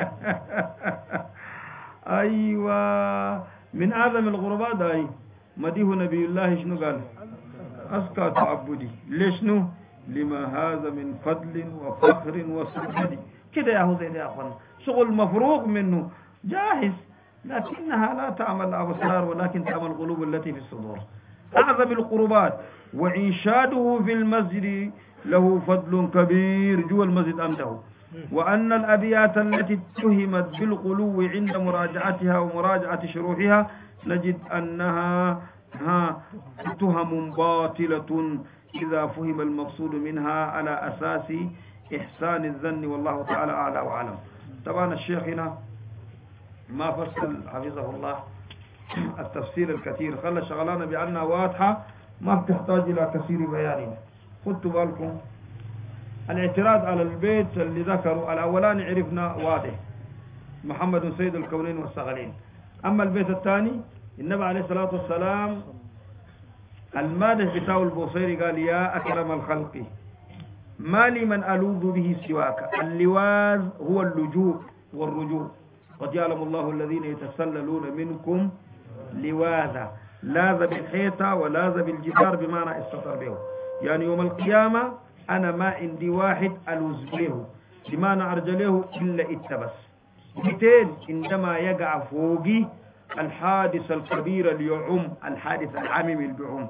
أيوة من أعظم القربات هاي مديه نبي الله شنو قال أزكى تعبدي ليش نو لما هذا من فضل وفخر وسجد كده يا هو زي ده يا أخوان شغل مفروغ منه جاهز لكنها لا تعمل الأبصار ولكن تعمل القلوب التي في الصدور. أعظم القربات وإنشاده في المسجد له فضل كبير جوا المسجد أمده، وأن الأبيات التي اتهمت بالغلو عند مراجعتها ومراجعة شروحها نجد أنها تهم باطلة إذا فهم المقصود منها على أساس إحسان الظن، والله تعالى أعلى وأعلم. طبعا الشيخ هنا ما فصل حفظه الله التفسير الكثير، خلى شغلانة بأنها واضحة ما بتحتاج إلى كثير بيان. خدتوا بالكم الاعتراض على البيت اللي ذكروا الأولاني عرفنا واضح محمد سيد الكونين والثقلين، أما البيت الثاني النبي عليه الصلاة والسلام المادح بتاع البوصيري قال يا أكرم الخلق ما لي من ألوذ به سواك. اللواذ هو اللجوء والرجوع، قد يعلم الله الذين يتسللون منكم لواذا، لاذ بالحيطة ولاذ بالجدار بمعنى استطر به، يعني يوم القيامة أنا ما عندي واحد ألوذ به بمعنى أرجله إلا اتبس. مثال عندما يقع فوقي الحادث الكبير ليعم الحادث العامم البعم.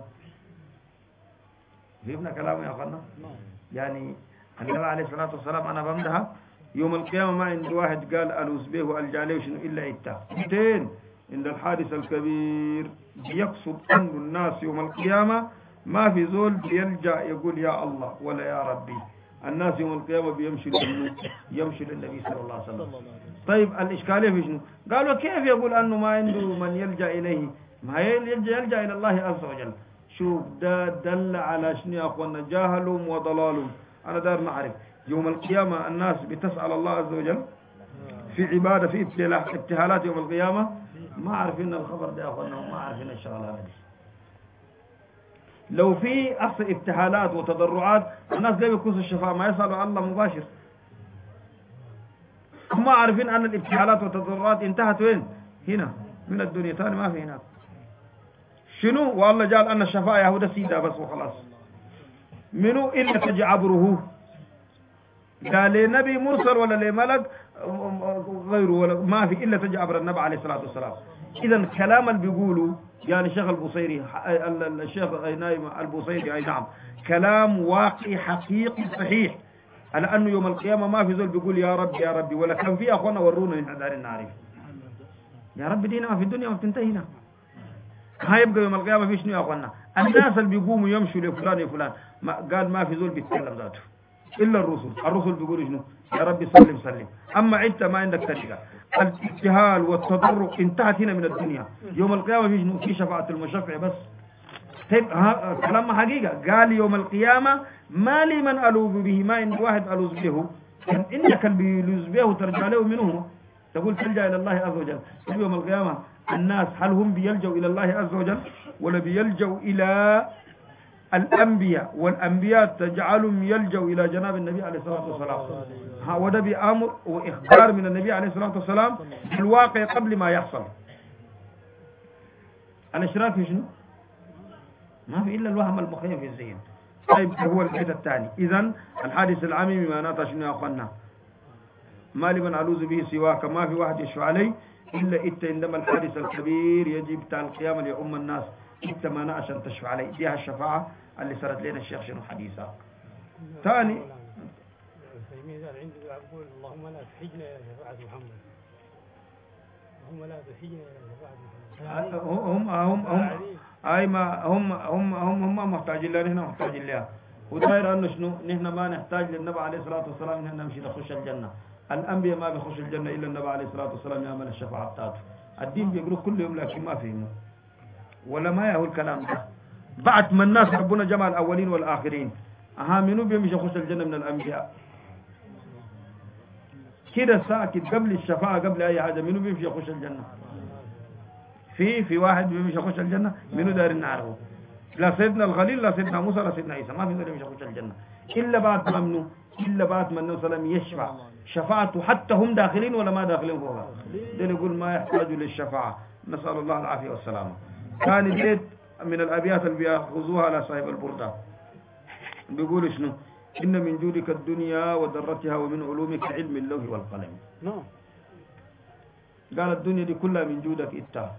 فهمنا كلامه يا أخوانا؟ يعني النبي عليه الصلاة والسلام أنا بمدها يوم القيامة ما عند واحد قال ألوذ به وألجأ له شنو إلا إتا. مثال عند الحادث الكبير يقصد أن الناس يوم القيامة ما في زول بيلجأ يقول يا الله ولا يا ربي، الناس يوم القيامة يمشي للنبي صلى الله عليه وسلم. طيب الإشكالية في شنو؟ قالوا كيف يقول أنه ما عنده من يلجأ إليه؟ ما يلجأ إلى الله عز وجل. شوف ده دل على شنو يا أخوانا؟ جهلهم وضلالهم. أنا دار نعرف يوم القيامة الناس بتسأل الله عز وجل في عبادة في ابتهالات يوم القيامة، ما عارفين الخبر ده يا أخوانا، ما عارفين الشغلات دي. لو في أصل ابتهالات وتضرعات الناس ليه بيكونوا الشفاء ما يسألوا الله مباشر؟ هم عارفين أن الابتهالات والتضرعات انتهت وين؟ هنا من الدنيا، ثاني ما في هناك. شنو؟ والله جعل أن الشفاء يهودا سيدا بس وخلاص. منو إلا تجعبره؟ لا لنبي مرسل ولا لملك غيره ولا ما في إلا تجعبر النبي عليه الصلاة والسلام. إذا كلام اللي بيقولوا يعني الشيخ البوصيري الشيخ نايم البوصيري أي نعم كلام واقعي حقيقي صحيح على أنه يوم القيامة ما في زول بيقول يا رب يا ربي، ولا كان في أخوانا ورونا من دارين نعرف يا رب دينا ما في الدنيا ما بتنتهينا. هيبقى يوم القيامة في شنو يا أخوانا؟ الناس اللي بيقوموا يمشوا لفلان وفلان قال ما في زول بيتكلم ذاته إلا الرسل بيقولوا شنو؟ يا ربي سلم سلم. أما أنت ما عندك طريقة، الابتهال والتضرع انتهت هنا من الدنيا. يوم القيامة في شنو؟ في شفاعة المشفع بس. طيب كلام حقيقة. قال يوم القيامة ما لي من ألوذ به، ما عند واحد ألوذ به. إنك اللي بيلوذ به ترجع له منه، تقول تلجأ إلى الله عز وجل. يوم القيامة الناس هل هم بيلجأوا إلى الله عز وجل ولا بيلجأوا إلى الأنبياء؟ والأنبياء تجعلهم يلجأوا إلى جناب النبي عليه الصلاة والسلام. وده بأمر وإخبار من النبي عليه الصلاة والسلام في الواقع قبل ما يحصل. الإشراك في شنو؟ ما في إلا الوهم المخيم في الذهن. طيب هو البيت الثاني. إذن الحادث العامي معناته شنو يا أخوانا؟ ما لمن ألوذ به سواك ما في واحد يشفع علي إلا إنت عندما الحادث الكبير يجب بتاع القيامة لأم الناس إنت ما أنا عشان تشفع علي ديها الشفاعة اللي صارت لنا الشيخ شنو حديثا ثاني يقول اللهم لا تحجنا إلى شفاعة محمد اللهم لا تحجنا إلى شفاعة محمد هم محتاجين لنا نحن محتاجين لها وداير أنه شنو نحن ما نحتاج للنبي عليه الصلاة والسلام نحن نمشي نخش الجنة الأنبياء ما بيخش الجنة إلا النبي عليه الصلاة والسلام يعمل الشفاعة بتاعته الدين بيقولوا كل يوم لكن ما فهموا ولا ما يهو الكلام ده بعد ما الناس ربنا جمع الأولين والآخرين منو بيمشي يخش الجنة من الأنبياء كده ساكت قبل الشفاعة قبل أي حاجة منو بيمشي يخش الجنة في واحد بيمشي يخش الجنة منو داير نعرفه لا سيدنا الخليل لا سيدنا موسى لا سيدنا عيسى ما في غير يمشي يخش الجنة إلا بعد ما منو إلا بعد ما النبي صلى الله عليه وسلم يشفع شفاعته حتى هم داخلين ولا ما داخلين فوقها دين يقول ما يحتاج للشفاعة نسأل الله العافية والسلامة ثاني بيت من الأبيات اللي بيأخذوها على صاحب البردة بيقول شنو إن من جودك الدنيا وذرتها ومن علومك علم اللوح والقلم قال الدنيا دي كلها من جودك إنت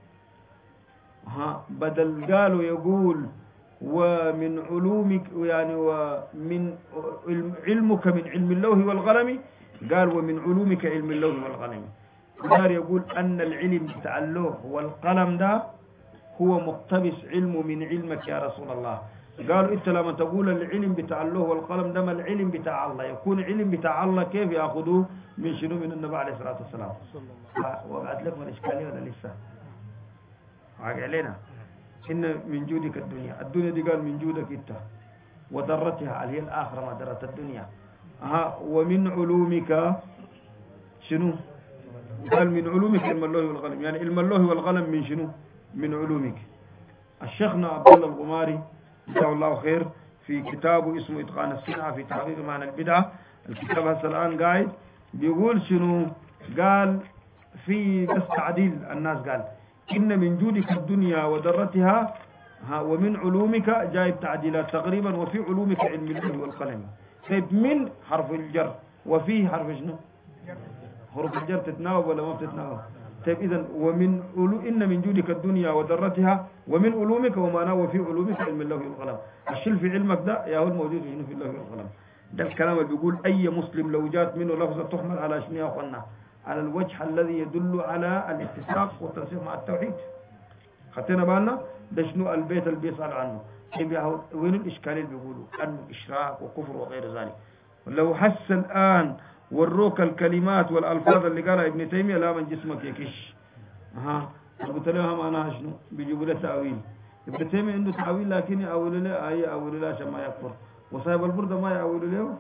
بدل قالوا يقول ومن علومك يعني ومن علمك من علم اللوح والقلم قال ومن علومك علم اللوح والقلم قال يقول أن العلم بتاع اللوح والقلم ده هو مقتبس علمه من علمك يا رسول الله قالوا انت لما تقول العلم بتاع الله والقلم ده ما العلم بتاع الله يكون علم بتاع الله كيف ياخذوه من شنو من النبي عليه الصلاه والسلام وقعد لكم الاشكاليه ولا لسه عاق علينا ان من جودك الدنيا دي قال من جودك انت وضرتها اللي هي الاخره ما ضرت الدنيا ومن علومك شنو قال من علومك علم الله والقلم يعني علم الله والقلم من شنو من علومك الشيخنا عبد الله الغماري جزاه الله خير في كتابه اسمه إتقان الصنعة في تحقيق معنى البدعة الكتاب هسه الآن قاعد بيقول شنو قال في بس تعديل الناس قال إن من جودك الدنيا وذرتها ومن علومك جايب تعديلات تقريبا وفي علومك علم اللوح والقلم طيب من حرف الجر وفيه حرف شنو حروف الجر تتناوب ولا ما بتتناوب طيب إذن إن من جودك الدنيا وذرتها ومن علومك وما وفي علومك علم الله والقلم الشل في علمك ده يا هو الموجود في الله والقلم ده الكلام اللي بيقول أي مسلم لو جات منه لفظة تحمل على شنو يا أخوانا على الوجه الذي يدل على الاتساق والتنسيق مع التوحيد خدتنا بالنا ده شنو البيت اللي بيسأل عنه وين الإشكال اللي بيقولوا أنه إشراك وكفر وغير ذلك لو حس الآن وروك الكلمات والألفاظ اللي قالها ابن تيمية لا من جسمك يكش قلت له ما أنا شنو بيجيبوا له تأويل ابن تيمية عنده تأويل لكن يأول له أي أول له عشان ما يكفر وصاحب البردة ما يأول له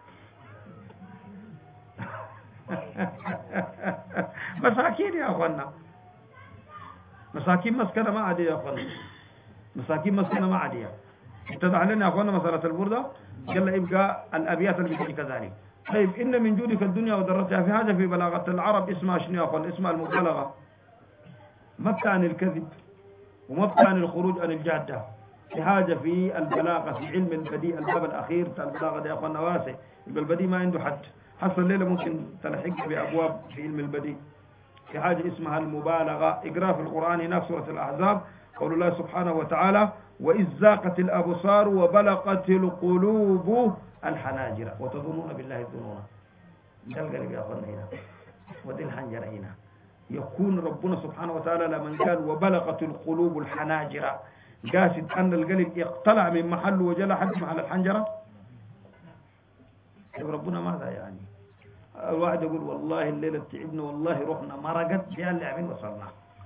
مساكين يا أخوانا مساكين مسكنة ما عادية يا أخوانا مساكين مسكنة ما عادية اتضح لنا يا أخوانا مسألة البردة قال يبقى الأبيات اللي بتجي كذلك طيب إن من جودك الدنيا وذرتها في حاجة في بلاغة العرب اسمها شنو يا أخوان اسمها المبالغة ما بتعني الكذب وما بتعني الخروج عن الجادة في حاجة في البلاغة في علم البديع الباب الأخير بتاع البلاغة دي يا أخوان واسع يبقى البديع ما عنده حد حصل الليلة ممكن تلحق بأبواب في علم البديع في حاجة اسمها المبالغة اقرأ في القرآن هناك سورة الأحزاب قول الله سبحانه وتعالى وإذ زاقت الأبصار وبلغت القلوب الحناجر وتظنون بالله الظنون ده القلب يا أخوانا هنا ودي الحنجر هنا يكون ربنا سبحانه وتعالى لمن قال وبلغت القلوب الحناجر قاصد أن القلب يقتلع من محله وجل حد محل الحنجرة ربنا ماذا يعني الواحد يقول والله الليلة تعبنا والله روحنا مرقت جاء اللي عمين وصلنا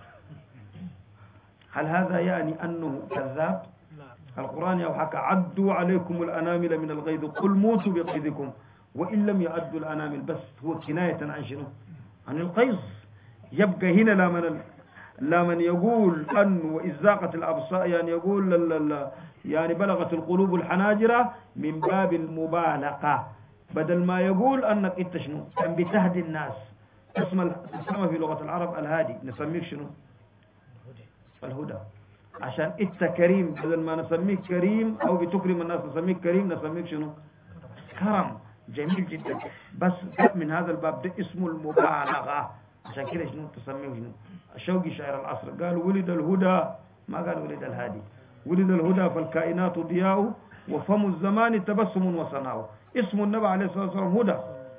هل هذا يعني أنه كذاب القرآن يوحك عدوا عليكم الأنامل من الغيظ قل موتوا بغيظكم وإن لم يعدوا الأنامل بس هو كناية عن شنو عن القيظ يبقى هنا لا من يقول أن وإذ زاقت الأبصار يعني يقول يعني بلغت القلوب الحناجر من باب المبالغة بدل ما يقول أنك أنت شنو كان بتهدي الناس تسمى في لغة العرب الهادي نسميك شنو الهدى عشان انت كريم بدل ما نسميك كريم او بتكرم الناس نسميك كريم نسميك شنو كرم جميل جدا. بس من هذا الباب ده اسمه المبالغة. عشان كده شنو تسميه شنو؟ الشوقي شاعر العصر قال ولد الهدى، ما قال ولد الهادي. ولد الهدى فالكائنات ضياء وفم الزمان تبسم وصناء. اسم النبي عليه الصلاة والسلام هدى.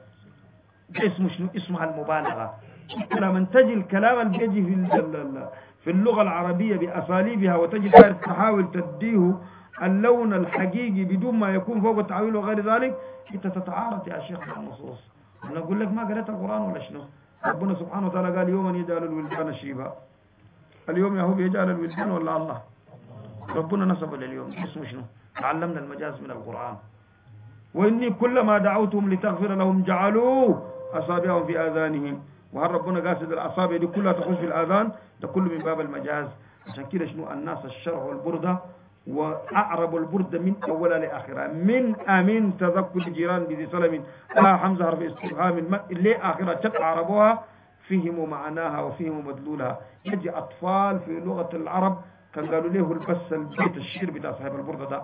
اسمه شنو؟ اسمها المبالغة. لما تجي الكلام اللي بيجي في اللغة العربية بأساليبها وتجي تحاول تديه اللون الحقيقي بدون ما يكون فوق التعويل وغير ذلك، انت تتعارض يا شيخ مع النصوص. انا اقول لك ما قرأت القرآن ولا شنو؟ ربنا سبحانه وتعالى قال يوما يجعل الولدان شيبا. اليوم يا هو يجعل الولدان ولا الله؟ ربنا نسب لليوم. اسمه شنو؟ تعلمنا المجاز من القرآن. وإني كلما دعوتهم لتغفر لهم جعلوا أصابعهم في آذانهم. وهل ربنا قاصد الأصابع دي كلها تخش في الآذان؟ ده كله من باب المجاز. عشان كده شنو الناس الشرع والبردة وأعرب البردة من أولها لآخرها. من أمين تذكر الجيران بذي سلم حمزة حرف استفهام لآخرها تبقى عربوها فهموا معناها وفهموا مدلولها. يجي أطفال في لغة العرب كان قالوا له البس البيت الشير بتاع صاحب البردة ده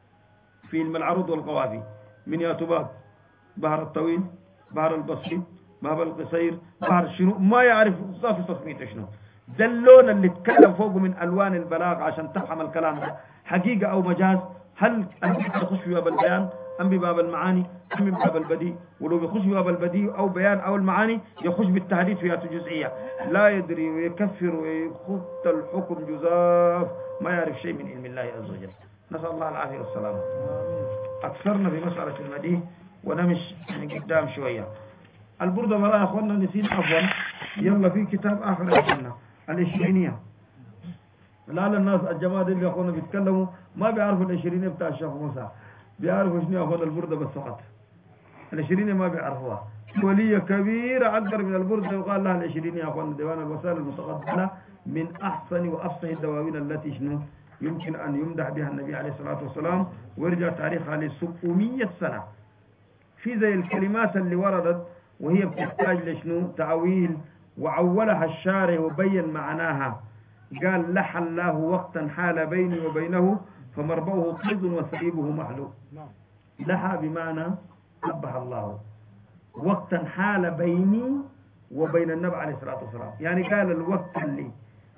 في الملعروض والقوافي من يا تباب بحر الطويل بحر البسيط بحر القصير بحر شنو ما يعرف صافي تصميته شنو. ده اللون اللي اتكلم فوقه من ألوان البلاغ عشان تفهم الكلام ده حقيقة أو مجاز. هل يخش في باب البيان أم بباب المعاني أم بباب البديع؟ ولو بيخش في باب البديع أو بيان أو المعاني يخش بالتحديد فيها جزئية. لا يدري ويكفر ويخط الحكم جزاف، ما يعرف شيء من علم الله عز وجل. نسأل الله العافية والسلامة. أكثرنا في مسألة المديح ونمش من قدام شوية. البردة مرة يا أخوانا نسينا أفضل. يلا في كتاب آخر يا أخوانا العشرينية. الآن الناس الجماعة اللي يا أخوانا بيتكلموا ما بيعرفوا العشرينية بتاع الشيخ موسى، بيعرفوا شنو يا أخوانا البردة بس فقط. العشرينية ما بيعرفوها. ولية كبيرة أكبر من البردة يقال لها العشرينية يا أخوانا. ديوان الوسائل المتقدمة من أحسن وأفصح الدواوين التي شنو يمكن أن يمدح بها النبي عليه الصلاة والسلام، ويرجع تاريخها ل 700 سنة. في زي الكلمات اللي وردت وهي بتحتاج لشنو تعويل، وعولها الشارع وبين معناها. قال لحى الله وقتا حال بيني وبينه فمربوه قيض وسريبه محلو. لحى بمعنى قبح الله وقتا حال بيني وبين النبي عليه الصلاة والسلام. يعني قال الوقت اللي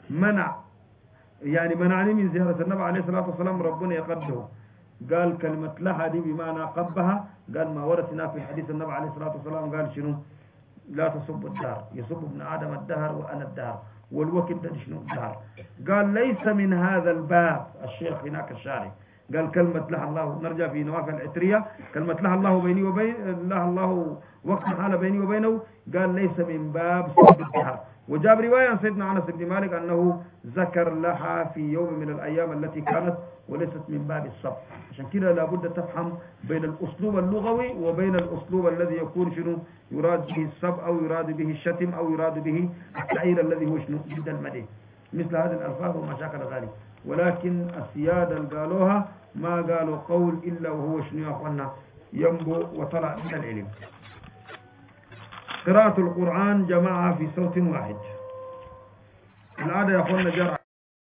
منعني من زيارة النبي عليه الصلاة والسلام ربنا يقدره. قال كلمة لها دي بمعنى قبها. قال ما ورثنا في حديث النبي عليه الصلاة والسلام قال شنو؟ لا تسب الدهر، يسب ابن آدم الدهر وأنا الدهر، والوقت ده شنو الدهر. قال ليس من هذا الباب. الشيخ هناك الشارع قال كلمة لها الله، نرجع في نوافل العترية، كلمة لها الله بيني وبين لها الله وقت حال بيني وبينه، قال ليس من باب سب الدهر. وجاب رواية عن سيدنا أنس بن مالك أنه ذكر لها في يوم من الأيام التي كانت وليست من باب السب. عشان كده لابد تفهم بين الأسلوب اللغوي وبين الأسلوب الذي يكون شنو يراد به السب أو يراد به الشتم أو يراد به التعير الذي هو شنو جد المدح. مثل هذه الألفاظ وما شاكل ذلك. ولكن السيادة اللي قالوها ما قالوا قول إلا وهو شنو يا أخوانا ينبو وطلع من العلم. قراءة القرآن جماعة في صوت واحد. العادة يا أخوانا جرى